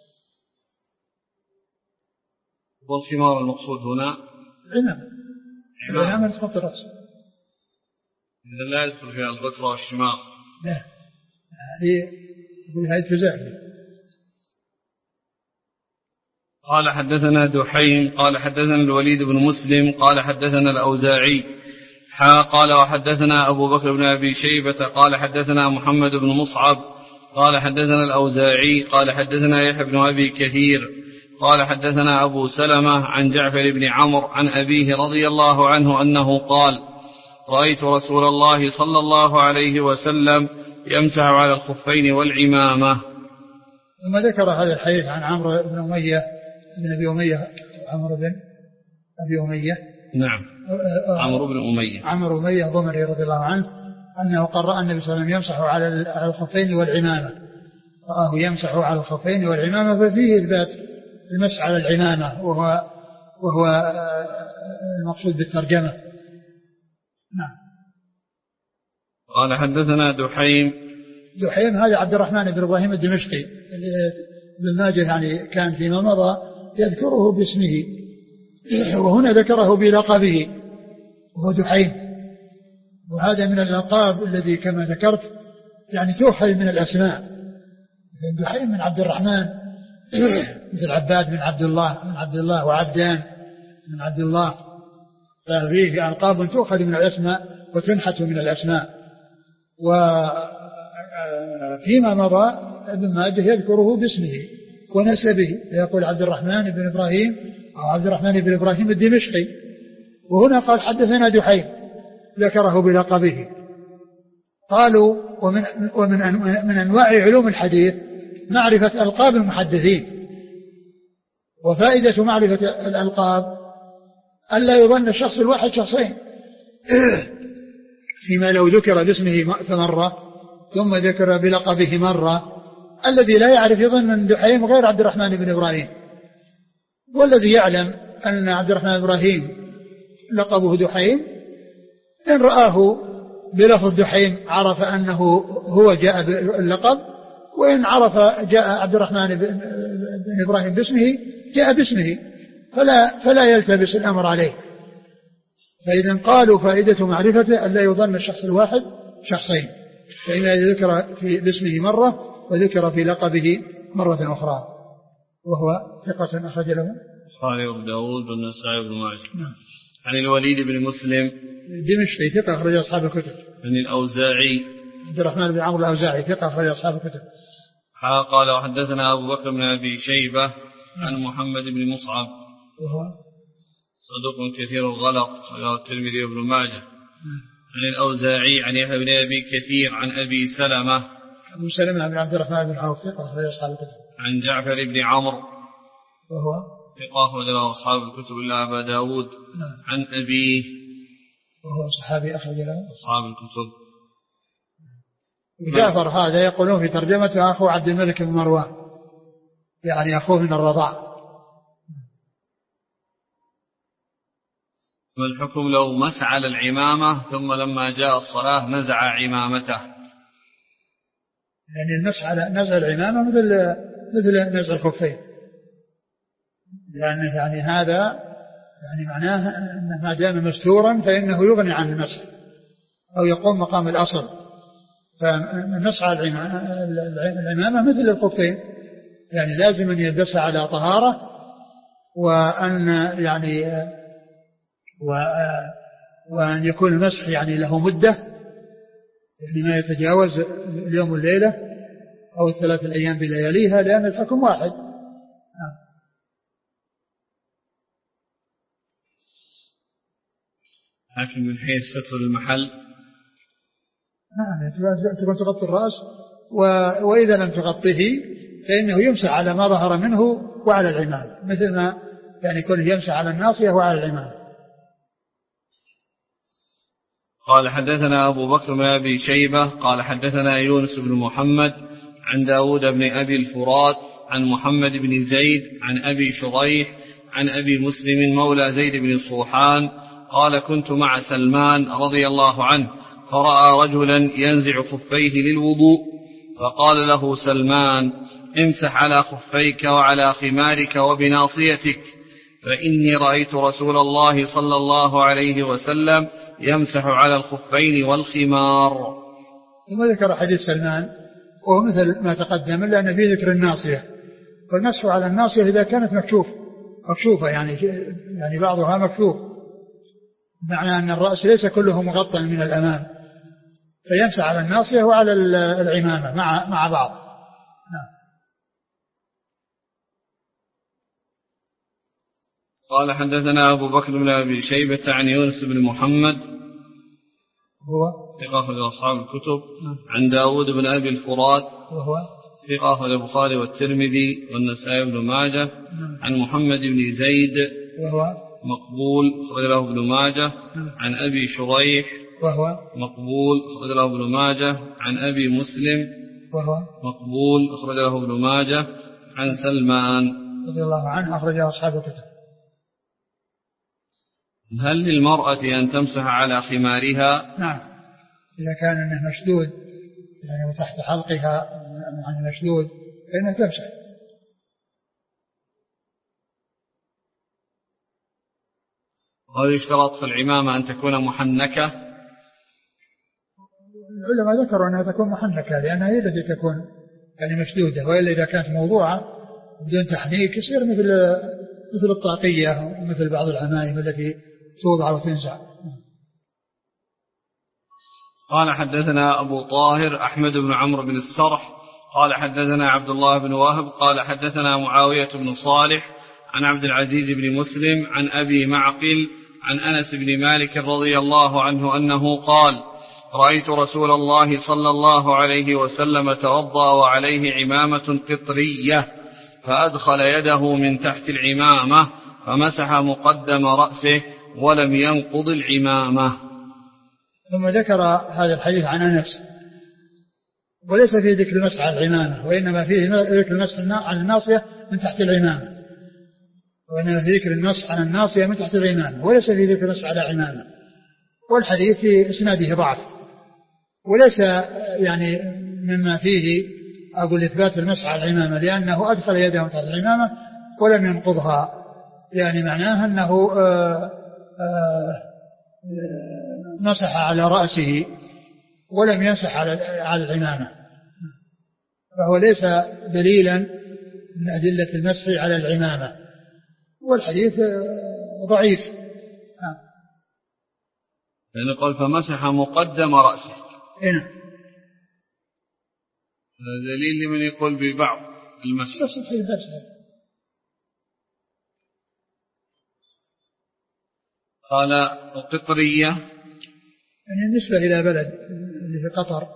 والخمار المقصود هنا العمامة العمامة تغطي الرأس، إذا لا يدخل فيها الغترة والشماغ. لا، هذه هذه تزال. قال حدثنا دحيم قال حدثنا الوليد بن مسلم قال حدثنا الأوزاعي حا قال وحدثنا أبو بكر بن أبي شيبة قال حدثنا محمد بن مصعب قال حدثنا الأوزاعي قال حدثنا يحيى بن أبي كثير قال حدثنا أبو سلمة عن جعفر بن عمرو عن أبيه رضي الله عنه أنه قال رأيت رسول الله صلى الله عليه وسلم يمسح على الخفين والعمامة. ثم ذكر هذا الحديث عن عمرو بن أمية بن أبي أمية عمرو بن أبي أمية نعم عمرو بن أمية عمرو بن أمية ضمري رضي الله عنه أنه قرأ النبي صلى الله عليه وسلم يمسح على الخفين والعمامة، رآه يمسح على الخفين والعمامة، ففيه إثبات المسح على العمامة وهو وهو المقصود بالترجمة. نعم. قال حدثنا دحيم دحيم هذا عبد الرحمن بن إبراهيم الدمشقي ابن ماجه يعني كان فيما مضى يذكره باسمه وهنا ذكره بلقبه وهو دحيم، وهذا من الألقاب الذي كما ذكرت يعني تؤخذ من الأسماء، دحيم من عبد الرحمن مثل عباد من عبد الله من عبد الله وعبدان من عبد الله، ففيه ألقاب تؤخذ من الأسماء وتنحت من الأسماء. وفيما مضى ابن ماجه يذكره باسمه ونسبه فيقول عبد الرحمن بن إبراهيم أو عبد الرحمن بن إبراهيم الدمشقي، وهنا قال حدثنا دحيم ذكره بلقبه. قالوا ومن, ومن من أنواع علوم الحديث معرفة ألقاب المحدثين، وفائدة معرفة الألقاب ألا يظن الشخص الواحد شخصين فيما لو ذكر باسمه مرة ثم ذكر بلقبه مرة، الذي لا يعرف يظن أن دحيم غير عبد الرحمن بن إبراهيم، والذي يعلم أن عبد الرحمن بن إبراهيم لقبه دحيم إن رآه بلفظ دحيم عرف أنه هو جاء باللقب، وإن عرف جاء عبد الرحمن بن إبراهيم باسمه جاء باسمه، فلا, فلا يلتبس الأمر عليه. فإذا قالوا فائدة معرفته أن لا يظن الشخص الواحد شخصين، فإن ذكر في باسمه مرة وذكر في لقبه مرة أخرى، وهو ثقة أخرج له البخاري وأبو داود والنسائي وابن ماجه. عن الوليد بن مسلم دمشقي ثقة أخرج أصحاب الكتب. عن الأوزاعي عبد الرحمن بن عمرو الأوزاعي ثقة أخرج أصحاب الكتب. قال وحدثنا أبو بكر بن أبي شيبة عن محمد بن مصعب وهو صدوق كثير الغلط رواه الترمذي وابن ماجه. عن الأوزاعي عن يحيى بن أبي كثير عن أبي سلمة أبو سلمة بن عبد الرحمن بن عوف ثقة أخرج أصحاب الكتب. عن جعفر بن عمرو وهو ثقة أخرج له أصحاب الكتب إلا أبا داود. عن أبيه وهو صحابي أخرج له أصحاب الكتب. جعفر هذا يقولون في ترجمته أخو عبد الملك بن مروان، يعني أخوه من الرضاع. والحكم لو مسح على العمامة ثم لما جاء الصلاة نزع عمامته. يعني المسح على نزع العمامة مثل مثل نزع الخفين، لأن يعني هذا يعني معناه أنه ما دام مستورا فإنه يغني عن المسح أو يقوم مقام الأصل. فالمسح على العمامة مثل الخفين، يعني لازم أن يلبسها على طهارة، وأن يعني وأن يكون المسح يعني له مدة، يعني ما يتجاوز اليوم والليلة أو الثلاث الأيام بلياليها، لأن الحكم واحد. لكن من حيث ستر المحل نعم تكون تغطي الرأس، وإذا لم تغطيه فإنه يمسح على ما ظهر منه وعلى العمامة، مثل ما يعني يكون يمسح على الناصية وعلى العمامة. قال حدثنا أبو بكر بن أبي شيبة قال حدثنا يونس بن محمد عن داود بن أبي الفرات عن محمد بن زيد عن أبي شريح عن أبي مسلم مولى زيد بن صوحان قال كنت مع سلمان رضي الله عنه فرأى رجلا ينزع خفيه للوضوء، فقال له سلمان امسح على خفيك وعلى خمارك وبناصيتك، فإني رأيت رسول الله صلى الله عليه وسلم يمسح على الخفين والخمار. ثم ذكر حديث سلمان وهو مثل ما تقدم، إلا أن فيه ذكر الناصية، والمسح على الناصية إذا كانت مكشوف مكشوفة يعني يعني بعضها مكشوف، معنى أن الرأس ليس كله مغطى من الأمام، فيمسح على الناصية وعلى العمامة مع مع بعض. نعم. قال حدثنا أبو بكر بن أبي شيبة عن يونس بن محمد هو ثقة أخرج أصحاب الكتب. عن داود بن أبي الفرات وهو ثقة أخرج البخاري والترمذي والنسائي بن ماجه. عن محمد بن زيد وهو مقبول أخرج له ابن ماجه. عن أبي شريح وهو مقبول أخرج له ابن ماجه. عن أبي مسلم وهو مقبول أخرج له ابن ماجه. عن سلمان رضي الله عنه أخرجه أصحاب الكتب. هل للمرأة أن تمسح على خمارها؟ نعم، إذا كان أنه مشدود يعني تحت حلقها يعني مشدود فإنها تمسح. وهل يشترط في العمامة أن تكون محنكة؟ العلماء ذكروا أنها تكون محنكة لأنها هي التي تكون يعني مشدودة، وإلا إذا كانت موضوعة بدون تحنيك يصير مثل مثل الطاقية ومثل بعض العمائم التي توضع وتنزع. قال حدثنا أبو طاهر أحمد بن عمرو بن السرح قال حدثنا عبد الله بن وهب قال حدثنا معاوية بن صالح عن عبد العزيز بن مسلم عن أبي معقل عن أنس بن مالك رضي الله عنه أنه قال: رأيت رسول الله صلى الله عليه وسلم توضأ وعليه عمامة قطرية فأدخل يده من تحت العمامة فمسح مقدم رأسه ولم ينقض العمامة. ثم ذكر هذا الحديث عن أنس، وليس فيه ذكر المسح على العمامة، وإنما فيه ذكر المسح على الناصية من تحت العمامة، وإنما فيه ذكر المسح على الناصية من تحت العمامة، وليس فيه ذكر المسح على العمامة. والحديث في إسناده ضعف، وليس يعني مما فيه أقول إثبات المسح على العمامة، لأنه أدخل يده من تحت العمامة ولم ينقضها، يعني معناه أنه آآ آآ مسح على رأسه ولم يمسح على العمامة، فهو ليس دليلا من أدلة المسح على العمامة، والحديث ضعيف. لأنه قال فمسح مقدم رأسه. هنا هذا دليل لمن يقول ببعض المسح. قال القطرية يعني بالنسبة إلى بلد اللي في قطر.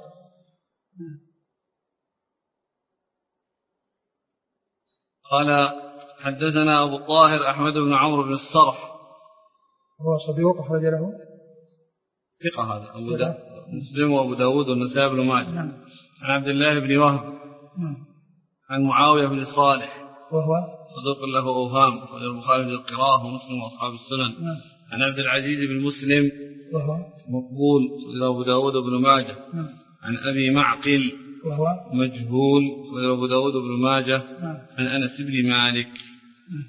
قال حدثنا أبو الطاهر أحمد بن عمرو بن السرح هو صديق أخرج له ثقة هذا أبو مسلم وأبو داود والنسائي بن ماجه. نعم. عن عبد الله بن وهب نعم. عن معاوية بن صالح وهو صدوق له أوهام أخرج البخاري في القراءة ومسلم وأصحاب السنن. نعم. عن عبد العزيز بن مسلم وهو مقبول أخرج أبو داود وابن ماجه. نعم. عن أبي معقل وهو مجهول أخرج أبو داود وابن ماجه. نعم. عن أنس بن مالك. نعم.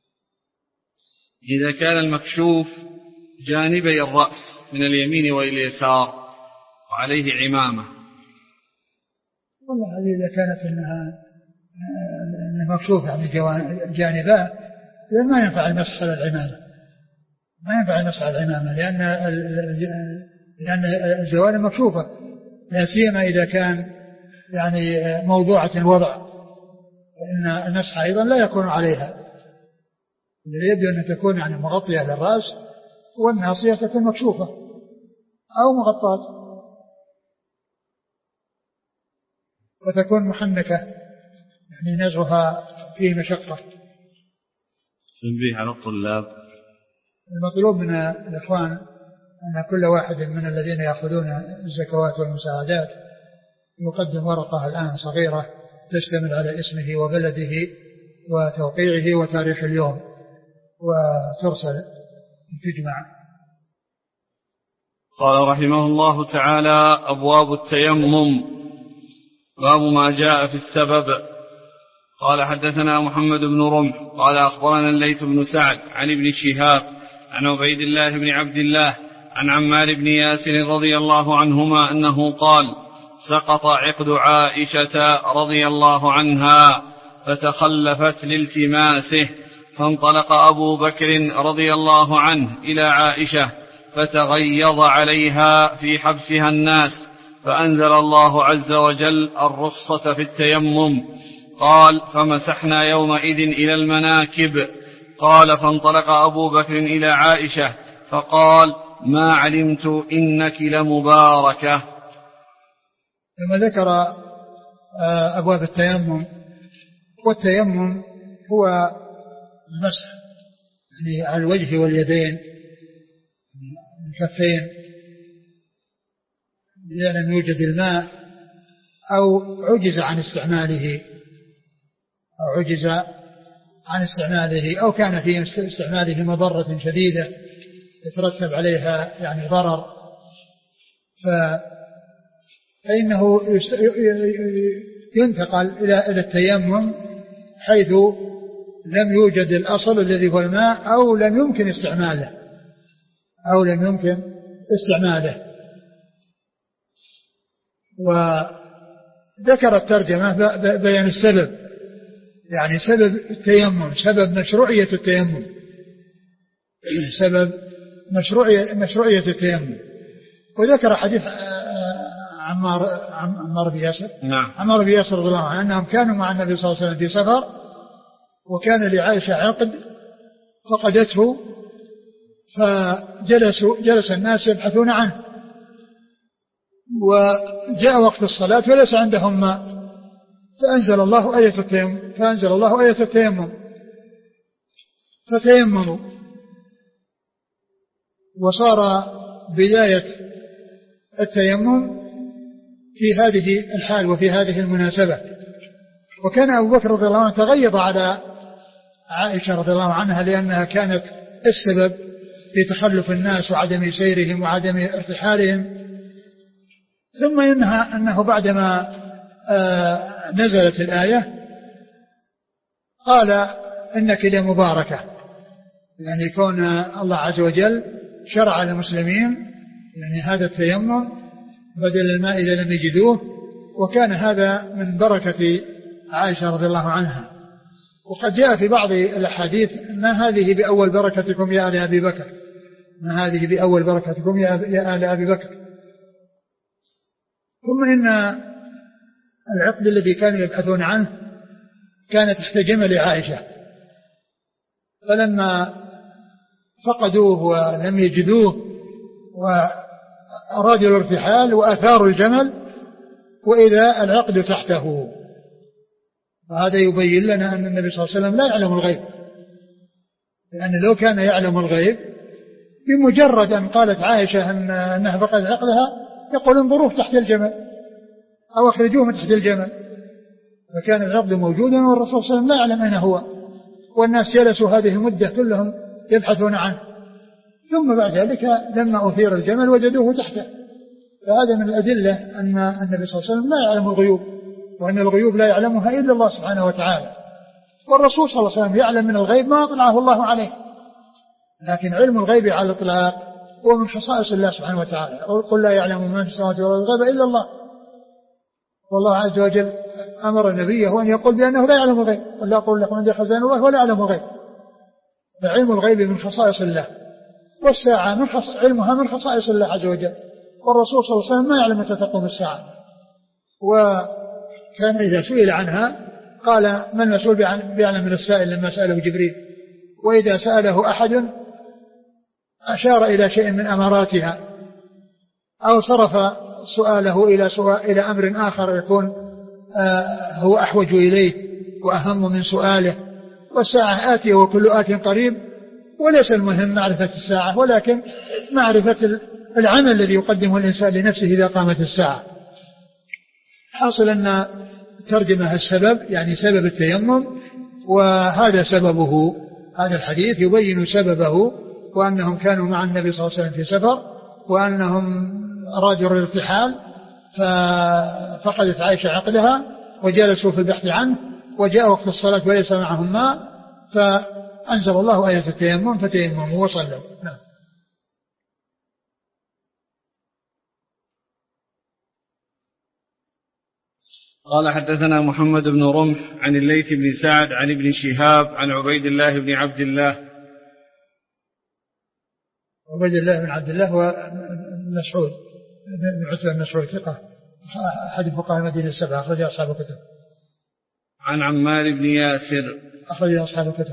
إذا كان المكشوف جانبي الرأس من اليمين وإلى اليسار وعليه عمامة، والله هذه إذا كانت إنها إنها مكشوفة يعني جانباه إذا ما ينفع المسح على العمامة، ما ينفع المسح على العمامة لأن لأن الجوانب مكشوفة، لا سيما إذا كان يعني موضوعة الوضع، فإن المسح أيضا لا يكون عليها، يبدو أن تكون يعني مغطية للرأس والناصية تكون مكشوفة أو مغطاة وتكون محنكة يعني نزعها فيه مشقة. تنبيه على الطلاب: المطلوب من الإخوان أن كل واحد من الذين يأخذون الزكوات والمساعدات يقدم ورقة الآن صغيرة تشتمل على اسمه وبلده وتوقيعه وتاريخ اليوم وترسل تجمع. قال رحمه الله تعالى: أبواب التيمم. باب ما جاء في السبب. قال حدثنا محمد بن رمح قال أخبرنا الليث بن سعد عن ابن شهاب عن عبيد الله بن عبد الله عن عمار بن ياسر رضي الله عنهما أنه قال: سقط عقد عائشة رضي الله عنها فتخلفت لالتماسه، فانطلق أبو بكر رضي الله عنه إلى عائشة فتغيظ عليها في حبسها الناس، فأنزل الله عز وجل الرخصة في التيمم. قال: فمسحنا يومئذ إلى المناكب. قال: فانطلق أبو بكر إلى عائشة فقال: ما علمت إنك لمباركة. لما ذكر أبواب التيمم، والتيمم هو المسح يعني على الوجه واليدين الكفين إذا لم يوجد الماء أو عجز عن استعماله أو عجز عن استعماله أو كان في استعماله مضرة شديدة يترتب عليها يعني ضرر، فإنه ينتقل إلى التيمم حيث لم يوجد الأصل الذي هو الماء أو لم يمكن استعماله أو لم يمكن استعماله. وذكر الترجمة بيان السبب، يعني سبب التيمم، سبب مشروعية التيمم، سبب مشروعية, مشروعية التيمم. وذكر حديث عمار عمار بن ياسر نعم. عمار بن ياسر رضي الله عنه أنهم كانوا مع النبي صلى الله عليه وسلم في سفر، وكان لعائشة عقد فقدته، فجلسوا جلس الناس يبحثون عنه، وجاء وقت الصلاة وليس عندهم ماء، فأنزل الله آية التيمم فأنزل الله آية التيمم فتيمموا، وصار بداية التيمم في هذه الحال وفي هذه المناسبة. وكان أبو بكر رضي الله عنه تغيظ على عائشة رضي الله عنها لأنها كانت السبب في تخلف الناس وعدم سيرهم وعدم ارتحالهم. ثم إنها أنه بعدما آه نزلت الآية قال إنك لمباركة، يعني كون الله عز وجل شرع للمسلمين يعني هذا التيمم بدل الماء إذا لم يجدوه، وكان هذا من بركة عائشة رضي الله عنها. وقد جاء في بعض الأحاديث ما هذه بأول بركتكم يا آل أبي بكر، ما هذه بأول بركتكم يا آل أبي بكر. ثم إن العقد الذي كانوا يبحثون عنه كان تحت جمل عائشة، فلما فقدوه ولم يجدوه وأرادوا الارتحال وأثاروا الجمل وإذا العقد تحته. وهذا يبين لنا أن النبي صلى الله عليه وسلم لا يعلم الغيب، لأن لو كان يعلم الغيب بمجرد أن قالت عائشة أن أنها فقدت عقدها يقول انظروه تحت الجمل أو أخرجوه من تحت الجمل، فكان العقد موجودا والرسول صلى الله عليه وسلم لا يعلم أين هو، والناس جلسوا هذه المدة كلهم يبحثون عنه، ثم بعد ذلك لما أثير الجمل وجدوه تحته. فهذا من الأدلة أن النبي صلى الله عليه وسلم لا يعلم الغيوب، وأن الغيوب لا يعلمها إلا الله سبحانه وتعالى. والرسول صلى الله عليه وسلم يعلم من الغيب ما أطلعه الله عليه، لكن علم الغيب على الإطلاق هو من خصائص الله سبحانه وتعالى. قل لا يعلم من في السماوات والأرض الغيب إلا الله، والله عز وجل أمر نبيه أن يقول بأنه لا يعلم الغيب، ولا أقول لكم عندي خزائن الله ولا يعلم الغيب. فعلم الغيب من خصائص الله، والساعة من خص... علمها من خصائص الله عز وجل. والرسول صلى الله عليه وسلم ما يعلم متى تقوم الساعة، وكان إذا سئل عنها قال من المسؤول بيعلم من السائل لما سأله جبريل، وإذا سأله أحد أشار إلى شيء من أماراتها أو صرف سؤاله إلى سؤال إلى أمر آخر يكون آه هو أحوج إليه وأهم من سؤاله. والساعة آتية وكل آت قريب، وليس المهم معرفة الساعة ولكن معرفة العمل الذي يقدمه الإنسان لنفسه إذا قامت الساعة. حاصل أن ترجمة السبب يعني سبب التيمم، وهذا سببه، هذا الحديث يبين سببه، وأنهم كانوا مع النبي صلى الله عليه وسلم في سفر وأنهم أرادوا الارتحال ففقدت عائشة عقلها وجلسوا في البحث عنه، وجاء وقت الصلاة وليس معهم ماء فأنزل الله آية التيمم فتيمموا وصلوا. نعم. قال حدثنا محمد بن رمح عن الليث بن سعد عن ابن شهاب عن عبيد الله بن عبد الله. عبيد الله بن عبد الله ومسعود بن عتبة بن مسعود ثقة أحد فقهاء المدينة السبعة أخرج أصحاب الكتب. عن عمار بن ياسر أخرج أصحاب الكتب.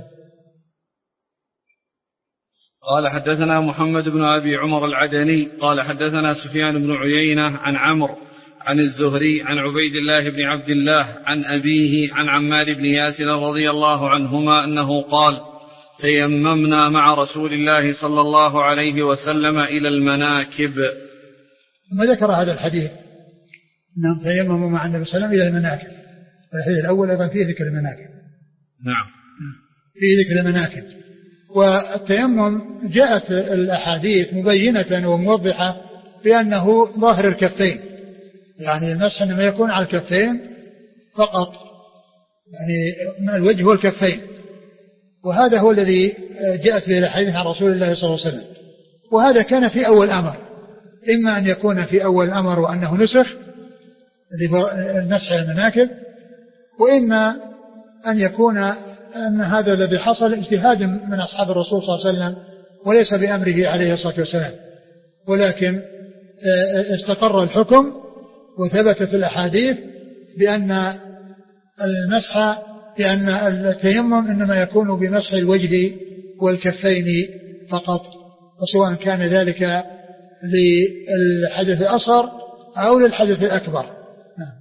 قال حدثنا محمد بن أبي عمر العدني قال حدثنا سفيان بن عيينة عن عمرو عن الزهري عن عبيد الله بن عبد الله عن أبيه عن عمار بن ياسر رضي الله عنهما أنه قال تيممنا مع رسول الله صلى الله عليه وسلم إلى المناكب. ثم ذكر هذا الحديث أنهم تيمموا مع النبي صلى الله عليه وسلم إلى المناكب. الحديث الأول أيضا فيه ذكر المناكب. نعم فيه ذكر المناكب. والتيمم جاءت الأحاديث مبينة وموضحة بأنه ظاهر الكفين، يعني المسح إنما يكون على الكفين فقط، يعني الوجه والكفين، وهذا هو الذي جاءت به الحديث عن رسول الله صلى الله عليه وسلم. وهذا كان في أول أمر، إما أن يكون في أول أمر وأنه نسخ المسح المناكب، وإما أن يكون أن هذا الذي حصل اجتهاد من أصحاب الرسول صلى الله عليه وسلم وليس بأمره عليه الصلاة والسلام، ولكن استقر الحكم وثبتت الأحاديث بأن المسح بأن التيمم إنما يكون بمسح الوجه والكفين فقط، وسواء كان ذلك للحدث الأصغر أو للحدث الأكبر. نعم.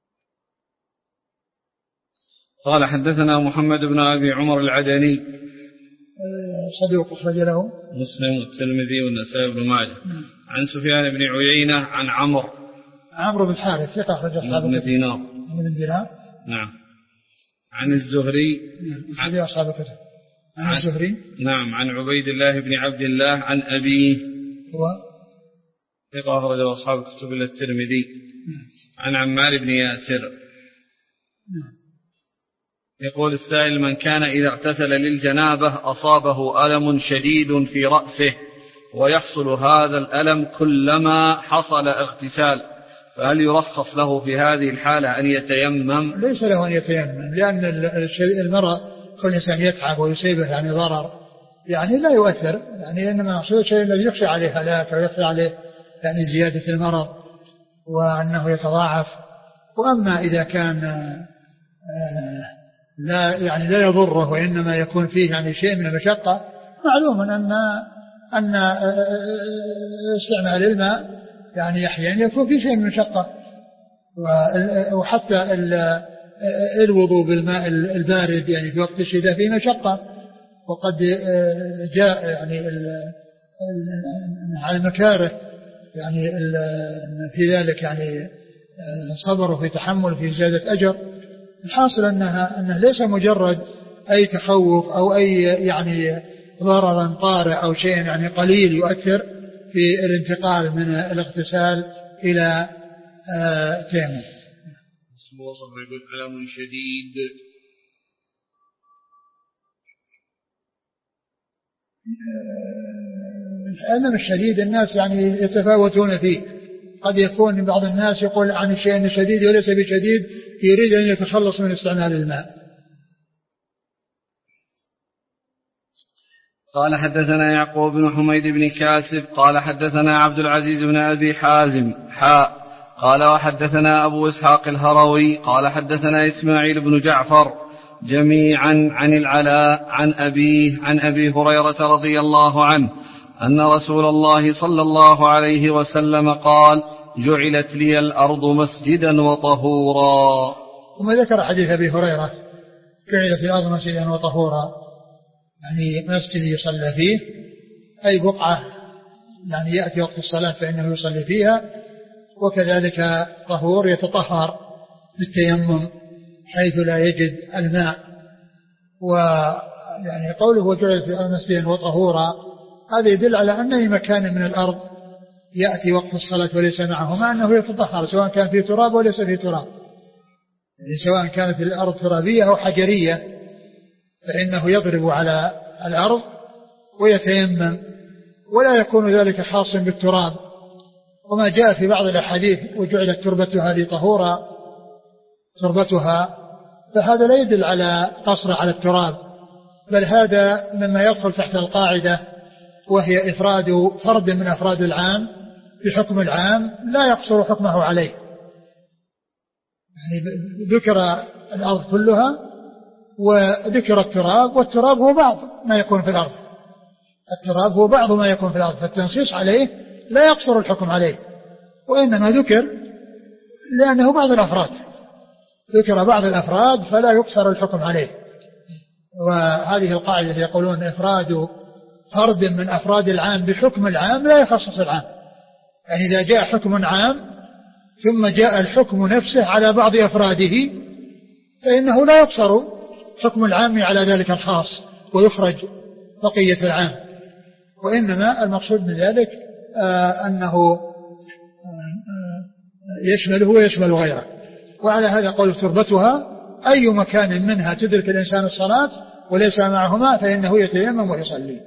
قال حدثنا محمد بن أبي عمر العدني صدوق أخرج له مسلم والترمذي والنسائي بن ماجه. عن سفيان بن عيينة عن عمرو عمرو بن الحارث ثقة أخرج أصحاب بن دينار بن دينار. نعم. عن الزهري عن أصحاب الكتب. عن الزهري نعم عن عبيد الله بن عبد الله عن أبيه هو ثقة أخرج أصحاب الكتب إلا الترمذي. عن عمار بن ياسر. نعم. يقول السائل: من كان إذا اغتسل للجنابة أصابه ألم شديد في رأسه ويحصل هذا الألم كلما حصل اغتسال، فهل يرخص له في هذه الحالة أن يتيمم؟ ليس له أن يتيمم، لأن المرض كل إنسان يتعب ويصيبه يعني ضرر يعني لا يؤثر، يعني إنما يحصل شيء الذي يخشى عليه هلاك أو يخشى عليه يعني زيادة المرض وأنه يتضاعف. وأما إذا كان آه لا يعني لا يضره وإنما يكون فيه يعني شيء من المشقة، معلوم أن أن استعمال الماء يعني أحيانا يكون فيه شيء من المشقة، وحتى الوضوء بالماء البارد يعني في وقت الشتاء فيه مشقة. وقد جاء يعني على المكاره يعني في ذلك يعني صبر في تحمل في زيادة أجر. الحاصل أنها أنه ليس مجرد أي تخوف أو أي يعني ضررا طارئ أو شيء يعني قليل يؤثر في الانتقال من الاغتسال إلى تيمم. اسمه وصف يقول ألم شديد. الألم الشديد الناس يعني يتفاوتون فيه، قد يكون بعض الناس يقول عن الشيء شديد وليس بشديد، يريد أن يتخلص من استعمال الماء. قال حدثنا يعقوب بن حميد بن كاسب قال حدثنا عبد العزيز بن أبي حازم حاء قال وحدثنا أبو إسحاق الهروي قال حدثنا إسماعيل بن جعفر جميعا عن العلاء عن أبيه عن أبي هريرة رضي الله عنه أن رسول الله صلى الله عليه وسلم قال: جعلت لي الأرض مسجدا وطهورا. ثم ذكر حديث أبي هريرة: جعلت الأرض مسجدا وطهورا، يعني مسجد يصلى فيه، أي بقعة يعني يأتي وقت الصلاة فإنه يصلي فيها، وكذلك طهور يتطهر بالتيمم حيث لا يجد الماء. ويعني قوله وجعلت الأرض مسجدا وطهورا هذا يدل على أن أي مكان من الأرض يأتي وقت الصلاة وليس معه مع أنه يتطهر، سواء كان فيه تراب وليس فيه تراب، يعني سواء كانت الأرض ترابية أو حجرية فإنه يضرب على الأرض ويتيمم، ولا يكون ذلك خاصا بالتراب. وما جاء في بعض الأحاديث وجعلت تربتها لطهورا تربتها، فهذا لا يدل على قصر على التراب، بل هذا مما يدخل تحت القاعدة وهي إفراد فرد من أفراد العام بحكم العام لا يقصر حكمه عليه. يعني ذكر الأرض كلها وذكر التراب، والتراب هو بعض ما يكون في الأرض، التراب هو بعض ما يكون في الأرض، فالتنصيص عليه لا يقصر الحكم عليه، وإنما ذكر لأنه بعض الأفراد، ذكر بعض الأفراد فلا يقصر الحكم عليه. وهذه القاعدة يقولون إفراد فرد من أفراد العام بحكم العام لا يخصص العام. يعني إذا جاء حكم عام ثم جاء الحكم نفسه على بعض أفراده فإنه لا يقصر حكم العام على ذلك الخاص ويخرج بقية العام، وإنما المقصود من ذلك آه أنه آه يشمله ويشمل غيره. وعلى هذا قول تربتها أي مكان منها تدرك الإنسان الصلاة وليس معهما فإنه يتيمم ويصلي.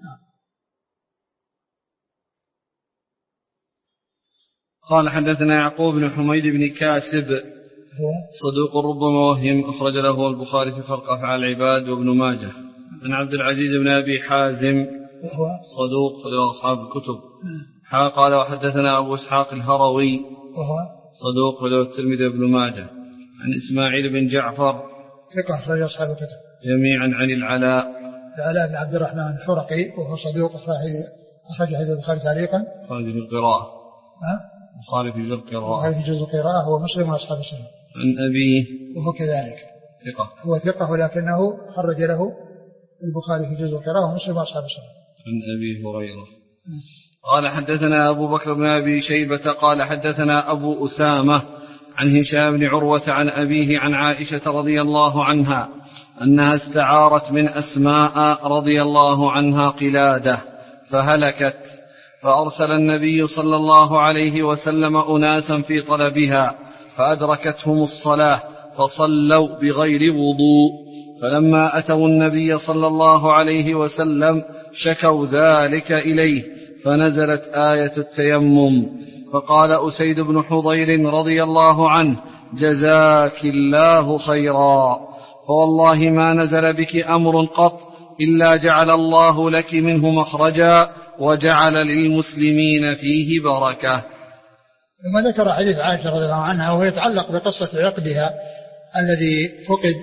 قال حدثنا يعقوب بن حميد بن كاسب صدوق ربما وهم، أخرج له البخاري في خلق أفعال العباد وابن ماجه. عن عبد العزيز بن أبي حازم صدوق له أصحاب الكتب. قال وحدثنا أبو إسحاق الهروي صدوق له الترمذي وابن ماجه. عن إسماعيل بن جعفر ثقة أخرج أصحاب الكتب جميعا. عن العلاء العلاء بن عبد الرحمن الحرقي وهو صدوق أخرج حديث البخاري تعليقا خارج في القراءة خارج في جزء القراءة خارج في جزء القراءة هو مسلم وأصحاب السنة. عن أبيه وهو كذلك ثقة هو ثقة ولكنه خرج له البخاري في جزء القراءة ومسلم وأصحاب السنة. عن أبي هريرة قال حدثنا أبو بكر بن أبي شيبة قال حدثنا أبو أسامة عن هشام بن عروة عن أبيه عن عائشة رضي الله عنها أنها استعارت من أسماء رضي الله عنها قلادة فهلكت، فأرسل النبي صلى الله عليه وسلم أناسا في طلبها فأدركتهم الصلاة فصلوا بغير وضوء، فلما أتوا النبي صلى الله عليه وسلم شكوا ذلك إليه فنزلت آية التيمم، فقال أسيد بن حضير رضي الله عنه جزاك الله خيرا، فوالله ما نزل بك أمر قط إلا جعل الله لك منه مخرجا وجعل للمسلمين فيه بركة. ثم ذكر حديث عائشة رضي الله عنها وهو يتعلق بقصة عقدها الذي فقد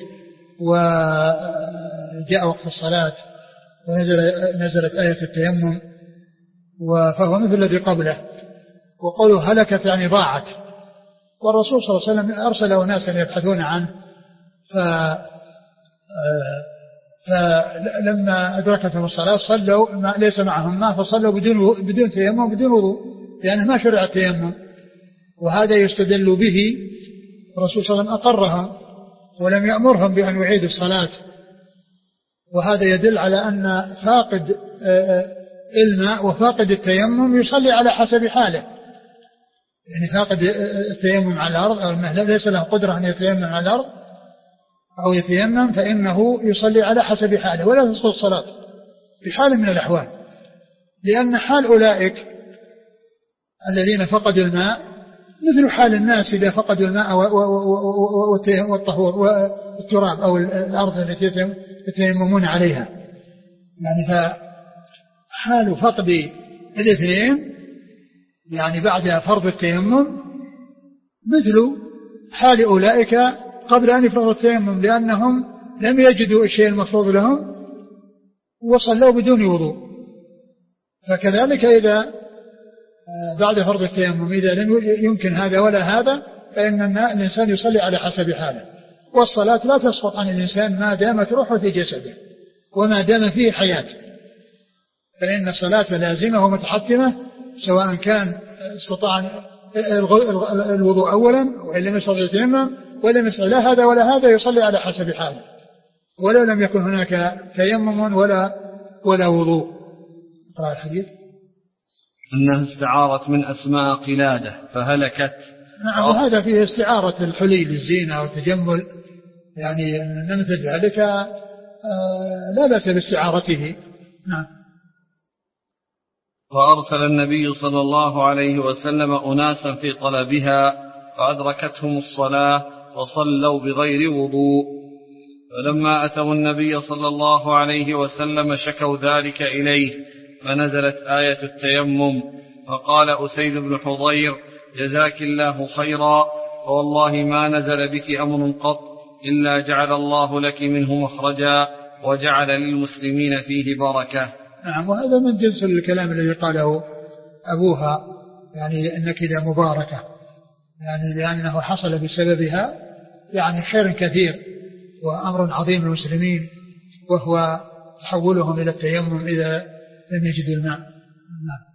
وجاء وقت الصلاة ونزلت آية التيمم فهو مثل الذي قبله، وقوله هلكت يعني ضاعت، والرسول صلى الله عليه وسلم أرسل أناسا يبحثون عنه ف فلما أدركتهم الصلاة صلوا ما ليس معهم ماء فصلوا بدون بدون تيمم بدون وضوء لأنه ما شرع التيمم، وهذا يستدل به الرسول صلى الله عليه وسلم أقرهم ولم يأمرهم بأن يعيدوا الصلاة، وهذا يدل على أن فاقد الماء وفاقد التيمم يصلي على حسب حاله، يعني فاقد التيمم على الأرض أو الماء ليس له قدرة أن يتيمم على الأرض أو يتيمم فإنه يصلي على حسب حاله ولا تسقط الصلاة بحال من الأحوال، لأن حال أولئك الذين فقدوا الماء مثل حال الناس إذا فقدوا الماء والطهور والتراب أو الأرض التي يتيممون عليها، يعني فحال فقد الاثنين يعني بعد فرض التيمم مثل حال أولئك قبل أن يفرضوا التيمم، لأنهم لم يجدوا الشيء المفروض لهم وصلوا بدون وضوء، فكذلك إذا بعد فرض التيمم إذا لم يمكن هذا ولا هذا فإن الإنسان يصلي على حسب حاله، والصلاة لا تسقط عن الإنسان ما دامت روحه في جسده وما دام فيه حياة، فإن الصلاة لازمة ومتحتمة سواء كان استطاع الوضوء أولا وإن لم يستطع التيمم ولم يستطع لا هذا ولا هذا يصلي على حسب حاله ولو لم يكن هناك تيمم ولا ولا وضوء. اقرأ الحديث. أنها استعارت من أسماء قلادة فهلكت. نعم، وهذا فيه استعارة الحلي للزينة والتجمل، يعني مثل ذلك لا بأس باستعارته. نعم. فأرسل النبي صلى الله عليه وسلم أناسا في طلبها فأدركتهم الصلاة وصلوا بغير وضوء، فلما أتوا النبي صلى الله عليه وسلم شكوا ذلك إليه فنزلت آية التيمم، فقال أسيد بن حضير جزاك الله خيرا، فوالله ما نزل بك أمر قط إلا جعل الله لك منه مخرجا وجعل للمسلمين فيه بركة. نعم، وهذا من جنس الكلام الذي قاله أبوها، يعني أنك إذا مباركة، يعني لأنه حصل بسببها يعني خير كثير وأمر عظيم للمسلمين وهو تحولهم إلى التيمم إذا لم يجدوا الماء. نعم.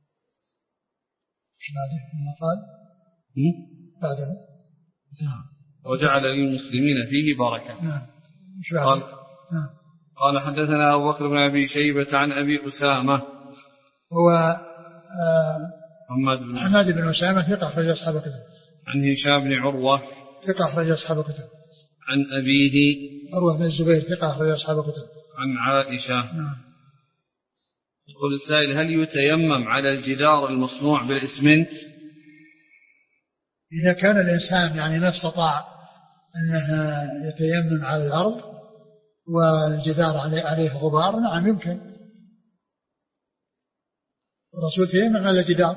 ايش بعده ما قال؟ بعده نعم. وجعل للمسلمين فيه بركة. نعم. قال نعم. قال حدثنا أبو بكر بن أبي شيبة عن أبي أسامة هو آه محمد بن محمد بن أسامة ثقة أخرج أصحاب الكتب. عن هشام بن عروة ثقة أخرج أصحاب الكتب. عن أبيه عروة بن الزبير ثقة أخرج أصحاب الكتب. عن عائشة. نعم. يقول السائل: هل يتيمم على الجدار المصنوع بالإسمنت؟ إذا كان الإنسان يعني ما استطاع أنه يتيمم على الأرض والجدار عليه غبار، نعم يمكن. الرسول تيمم على الجدار.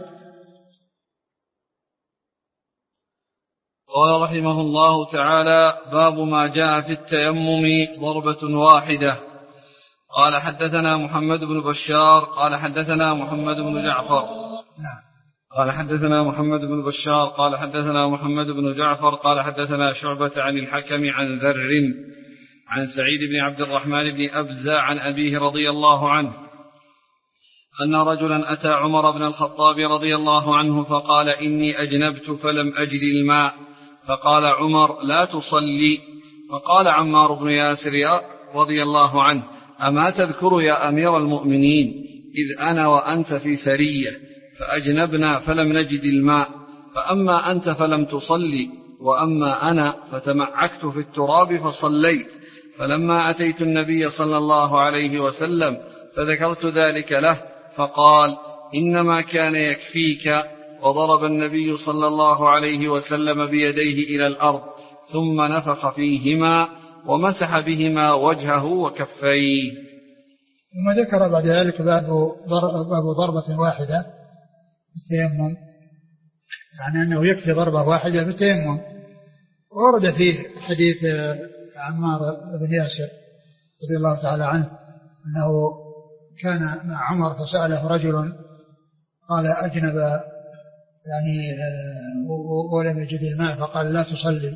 قال رحمه الله تعالى: باب ما جاء في التيمم ضربة واحدة. قال حدثنا محمد بن بشار قال حدثنا محمد بن جعفر نعم. قال حدثنا محمد بن بشار قال حدثنا محمد بن جعفر قال حدثنا شعبة عن الحكم عن ذر عن سعيد بن عبد الرحمن بن أبزة عن أبيه رضي الله عنه أن رجلا أتى عمر بن الخطاب رضي الله عنه فقال: إني أجنبت فلم أجد الماء. فقال عمر: لا تصلي. فقال عمار بن ياسر رضي الله عنه: أما تذكر يا أمير المؤمنين إذ أنا وأنت في سرية فأجنبنا فلم نجد الماء، فأما أنت فلم تصلي وأما أنا فتمعكت في التراب فصليت. فلما أتيت النبي صلى الله عليه وسلم فذكرت ذلك له فقال: إنما كان يكفيك. وضرب النبي صلى الله عليه وسلم بيديه إلى الأرض ثم نفخ فيهما ومسح بهما وجهه وكفيه. ثم ذكر بعد ذلك باب ضربة واحدة في التيمم، يعني أنه يكفي ضربة واحدة في التيمم. ورد فيه حديث عمار بن ياسر رضي الله تعالى عنه أنه كان مع عمر فسأله رجل قال: أجنب يعني ولم يجد الماء، فقال: لا تصلي.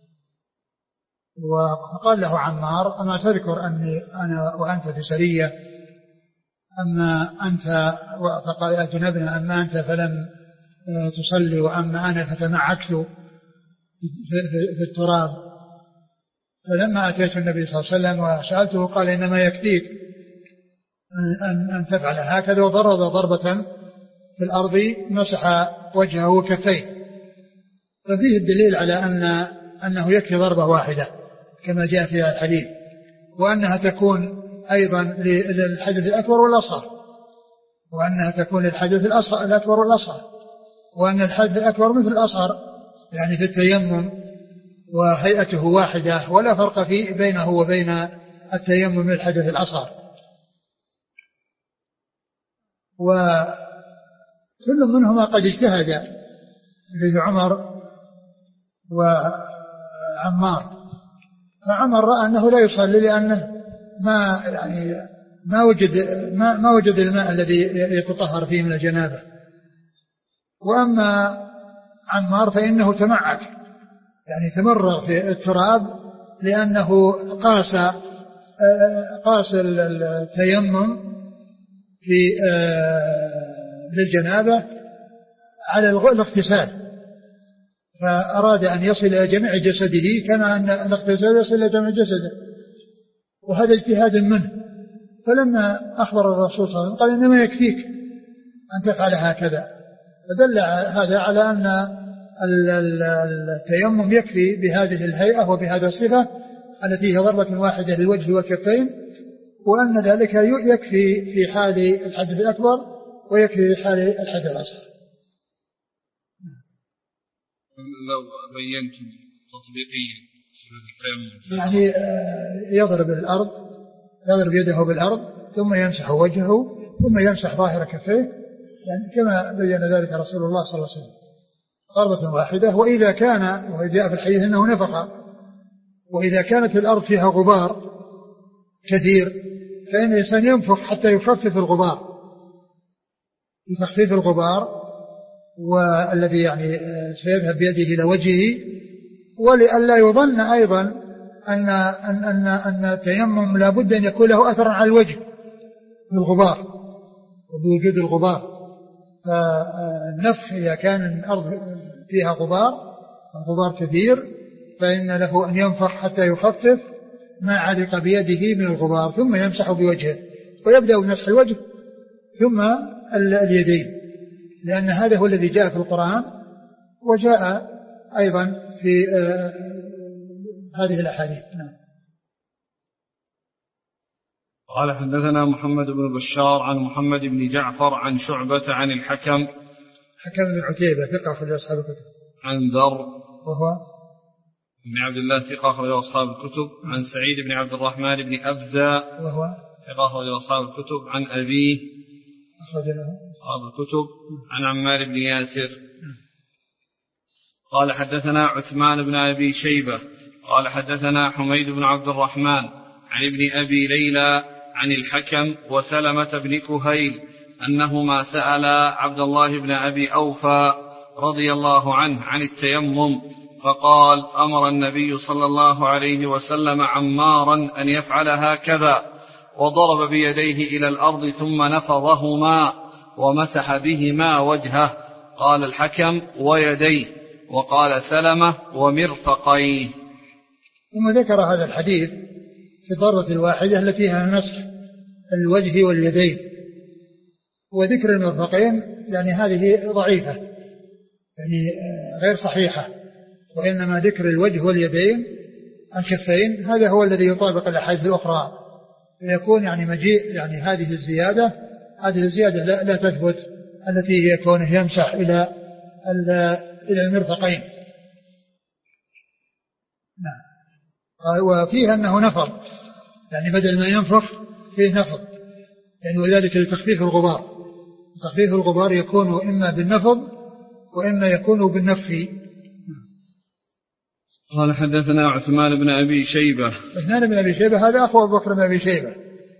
وقال له عمار: أما تذكر أني أنا وأنت في سرية، أما أنت فقال: أجنبنا، أما أنت فلم تصلي وأما أنا فتمعكت في التراب. فلما أتيت النبي صلى الله عليه وسلم وسألته قال: إنما يكفيك أن, أن تفعل هكذا، وضرب ضربة في الأرض مسح وجهه وكفيه. ففيه الدليل على أن أنه يكفي ضربة واحدة كما جاء في الحديث، وأنها تكون أيضا للحدث الأكبر والأصغر، وأنها تكون للحدث الأكبر والأصغر، وأن الحدث الأكبر مثل الأصغر يعني في التيمم وهيئته واحدة ولا فرق فيه بينه وبين التيمم للحدث الأصغر. وكل منهما قد اجتهد لعمر وعمار، فعمر رأى أنه لا يصلي لأنه ما يعني ما وجد ما, ما وجد الماء الذي يتطهر فيه من الجنابة. وأما عمار فإنه تمعك يعني تمرغ في التراب، لأنه قاس قاس التيمم في للجنابة على الاغتسال، فأراد أن يصل إلى جميع جسده كما أن الاغتسال يصل إلى جميع جسده، وهذا اجتهاد منه. فلما أخبر الرسول صلى الله عليه وسلم قال: إنما يكفيك أن تفعل هكذا، فدل هذا على أن التيمم يكفي بهذه الهيئة وبهذا الصفة التي هي ضربة واحدة للوجه والكفين، وأن ذلك يكفي في حال الحدث الأكبر ويكفي في حال الحدث الأصغر. لو بينتم تطبيقيا يعني يضرب الأرض يضرب يده بالأرض ثم يمسح وجهه ثم يمسح ظاهر كفيه، يعني كما بين ذلك رسول الله صلى الله عليه وسلم ضربة واحدة. وإذا كان وجاء في الحديث أنه نفخ، وإذا كانت الأرض فيها غبار كثير فإن الإنسان ينفخ حتى يخفف الغبار لتخفيف الغبار والذي يعني سيذهب بيده إلى وجهه، ولئلا يظن أيضا أن أن أن أن التيمم لا بد أن يكون له أثر على الوجه بالغبار وبوجود الغبار. فالنفخ إذا كان الأرض فيها غبار غبار كثير فإن له أن ينفخ حتى يخفف ما علق بيده من الغبار ثم يمسح بوجهه، ويبدأ بمسح الوجه ثم اليدين، لأن هذا هو الذي جاء في القرآن وجاء أيضا في هذه الأحاديث. نعم. قال حدثنا محمد بن بشار عن محمد بن جعفر عن شعبة عن الحكم حكم بن عتيبة ثقة أخرج أصحاب الكتب. عن ذر وهو بن عبد الله ثقة أخرج أصحاب الكتب. عن سعيد بن عبد الرحمن بن أبزة وهو ثقة أخرج أصحاب الكتب. عن أبيه أخرج له أصحاب الكتب. عن عمار بن ياسر. قال حدثنا عثمان بن أبي شيبة قال حدثنا حميد بن عبد الرحمن عن ابن أبي ليلى عن الحكم وسلمة بن كهيل أنهما سألا عبد الله بن أبي أوفى رضي الله عنه عن التيمم، فقال أمر النبي صلى الله عليه وسلم عمارا أن يفعل هكذا، وضرب بيديه إلى الأرض ثم نفضهما ومسح بهما وجهه. قال الحكم ويديه، وقال سلمة ومرفقيه. ثم ذكر هذا الحديث في الضربة الواحدة التي هي مسح الوجه واليدين، وذكر المرفقين يعني هذه ضعيفة يعني غير صحيحة، وإنما ذكر الوجه واليدين الكفين هذا هو الذي يطابق الأحاديث الأخرى، يكون يعني مجيء يعني هذه الزيادة هذه الزيادة لا, لا تثبت التي هي كونه يمسح إلى إلى المرفقين. نعم. وفيها أنه نفض يعني بدل ما ينفخ فيه نفض يعني وذلك لتخفيف الغبار. تخفيف الغبار يكون إما بالنفض وإما يكون بالنفخ. قال حدثنا عثمان بن أبي شيبة. عثمان بن أبي شيبة هذا أخو أبو بكر بن أبي شيبة،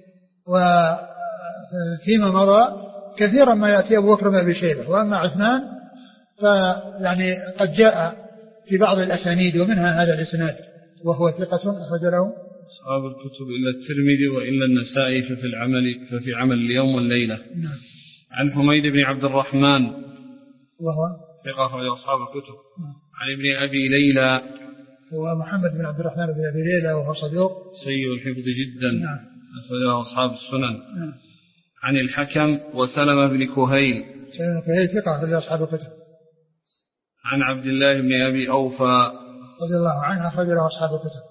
وفيما مضى كثيرا ما يأتي أبو بكر بن أبي شيبة، وأما عثمان فيعني قد جاء في بعض الأسانيد ومنها هذا الإسناد، وهو ثقة أخرج له أصحاب الكتب إلا الترمذي وإلا النسائي ففي العمل ففي عمل اليوم والليلة. نعم. عن حميد بن عبد الرحمن وهو ثقة أخرج أصحاب الكتب. نعم. عن ابن أبي ليلى هو محمد بن عبد الرحمن بن أبي ليلى وهو صدوق سيء الحفظ جدا. نعم. أخرجه أصحاب السنن. نعم. عن الحكم وسلمة بن كهيل سلمة بن كهيل ثقة أخرج أصحاب الكتب. عن عبد الله بن أبي أوفى رضي الله عنه أخرج له أصحاب الكتب.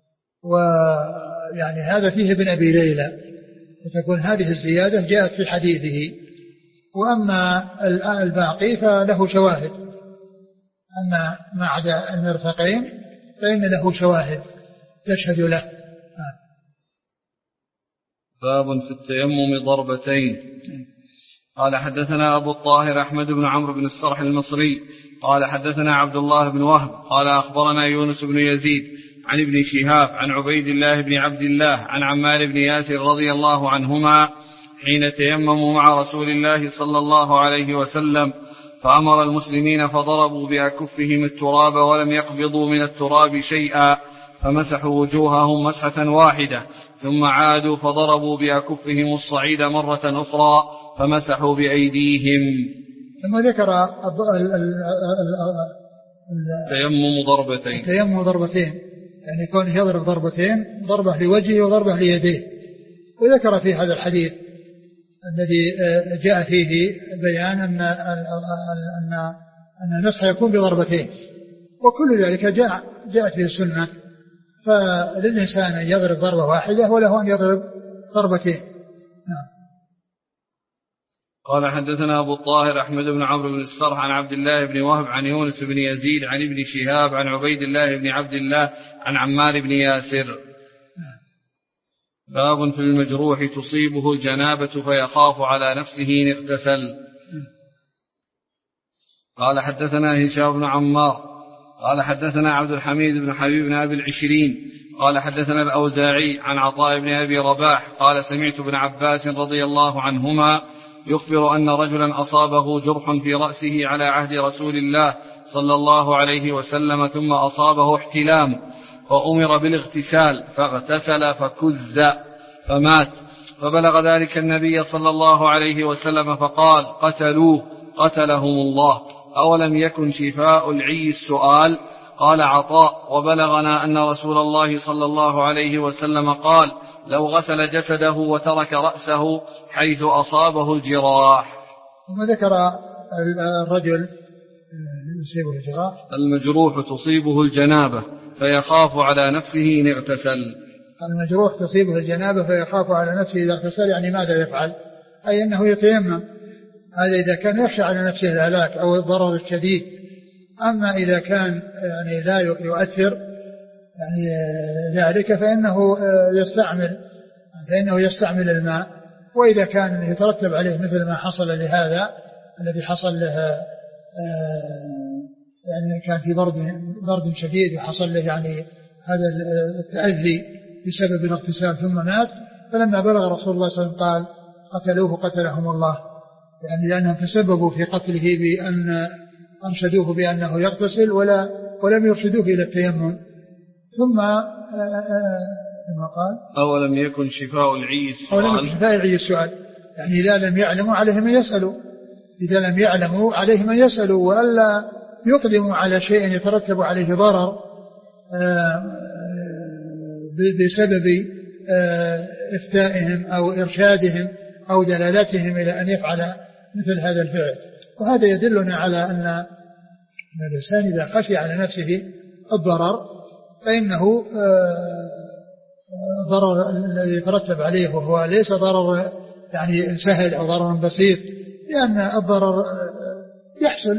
ويعني هذا فيه ابن أبي ليلى، فتكون هذه الزيادة جاءت في حديثه، وأما الباقي فله شواهد، أما ما عدا المرفقين فإن له شواهد تشهد له. باب في التيمم ضربتين. قال حدثنا أبو الطاهر أحمد بن عمرو بن السرح المصري قال حدثنا عبد الله بن وهب قال أخبرنا يونس بن يزيد عن ابن شهاب عن عبيد الله بن عبد الله عن عمار بن ياسر رضي الله عنهما حين تيمموا مع رسول الله صلى الله عليه وسلم، فأمر المسلمين فضربوا بأكفهم التراب ولم يقبضوا من التراب شيئا، فمسحوا وجوههم مسحة واحدة، ثم عادوا فضربوا بأكفهم الصعيد مرة أخرى فمسحوا بأيديهم. ثم ذكر التيمم ضربتين التيمم ضربتين يعني كونه يضرب ضربتين، ضربة لوجهه وضربة ليديه. وذكر في هذا الحديث الذي جاء فيه بيان أن أن أن النسخ يكون بضربتين، وكل ذلك جاء جاءت به السنة، فللإنسان أن يضرب ضربة واحدة وله أن يضرب ضربتين. نعم. قال حدثنا أبو الطاهر أحمد بن عمرو بن السرح عن عبد الله بن وهب عن يونس بن يزيد عن ابن شهاب عن عبيد الله بن عبد الله عن عمار بن ياسر. باب في المجروح تصيبه الجنابة فيخاف على نفسه إن اغتسل. قال حدثنا هشام بن عمار قال حدثنا عبد الحميد بن حبيب بن أبي العشرين قال حدثنا الأوزاعي عن عطاء بن أبي رباح قال سمعت ابن عباس رضي الله عنهما يخبر أن رجلا أصابه جرح في رأسه على عهد رسول الله صلى الله عليه وسلم ثم أصابه احتلام، فأمر بالاغتسال فاغتسل فكز فمات، فبلغ ذلك النبي صلى الله عليه وسلم فقال قتلوه قتلهم الله. أولم يكن شفاء العي السؤال؟ قال عطاء: وبلغنا أن رسول الله صلى الله عليه وسلم قال: لو غسل جسده وترك رأسه حيث أصابه الجراح. ثم ذكر الرجل يصيبه الجراح المجروح تصيبه الجنابة فيخاف على نفسه إن اغتسل. المجروح تصيبه الجنابة فيخاف على نفسه إذا اغتسل، يعني ماذا يفعل؟ أي أنه يتيمم، هذا إذا كان يخشى على نفسه الهلاك أو الضرر الشديد. أما إذا كان يعني لا يؤثر يعني ذلك فإنه يستعمل فإنه يستعمل الماء. وإذا كان يترتب عليه مثل ما حصل لهذا الذي حصل له يعني كان في برد برد شديد وحصل له يعني هذا التأذي بسبب الاغتسال ثم مات، فلما بلغ رسول الله صلى الله عليه وسلم قال قتلوه قتلهم الله، يعني لأنهم تسببوا في قتله بأن أرشدوه بأنه يغتسل ولا ولم يرشدوه إلى التيمم. ثم ثم قال أولم يكن شفاء العي السؤال؟ أولم يكن شفاء العي السؤال، يعني إذا لم يعلموا عليهم أن يسألوا، إذا لم يعلموا عليهم أن يسألوا وألا يقدموا على شيء يترتب عليه ضرر بسبب إفتائهم أو إرشادهم أو دلالتهم إلى أن يفعل مثل هذا الفعل. وهذا يدلنا على أن الإنسان إذا خشي على نفسه الضرر فإنه ضرر الذي يترتب عليه وهو ليس ضرر يعني سهل أو ضرر بسيط، لأن الضرر يحصل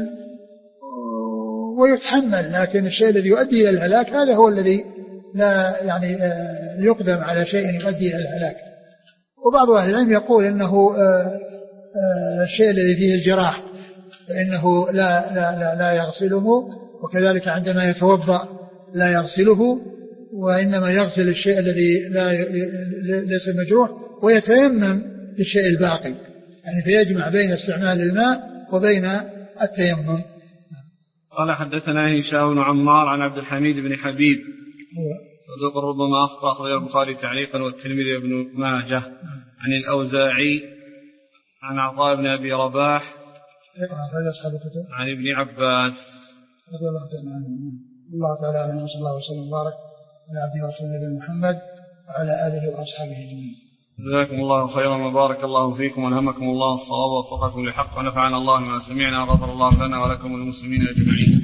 ويتحمل، لكن الشيء الذي يؤدي إلى الهلاك هذا هو الذي لا يعني يقدم على شيء يؤدي إلى الهلاك. وبعض أهل العلم يقول إنه الشيء الذي فيه الجراح فإنه لا, لا, لا, لا يغسله، وكذلك عندما يتوضأ لا يغسله، وإنما يغسل الشيء الذي لا ليس مجروح ويتيمم للشيء الباقي، يعني فيجمع بين استعمال الماء وبين التيمم. قال حدثنا هشام بن عمار عن عبد الحميد بن حبيب صدوق ربما أخطأ، أخرجه البخاري تعليقا والترمذي بن ماجه عن الأوزاعي عن عطاء بن أبي رباح عن ابن عباس رضي الله تعالى عنه. الله تعالى عنه صلى الله وسلم وبارك على عبده ورسوله نبينا محمد وعلى آله وأصحابه أجمعين. جزاكم الله خيرا وبارك الله فيكم والهمكم الله الصواب ووفقكم للحق ونفعنا الله بما سمعنا وغفر الله لنا ولكم والمسلمين أجمعين.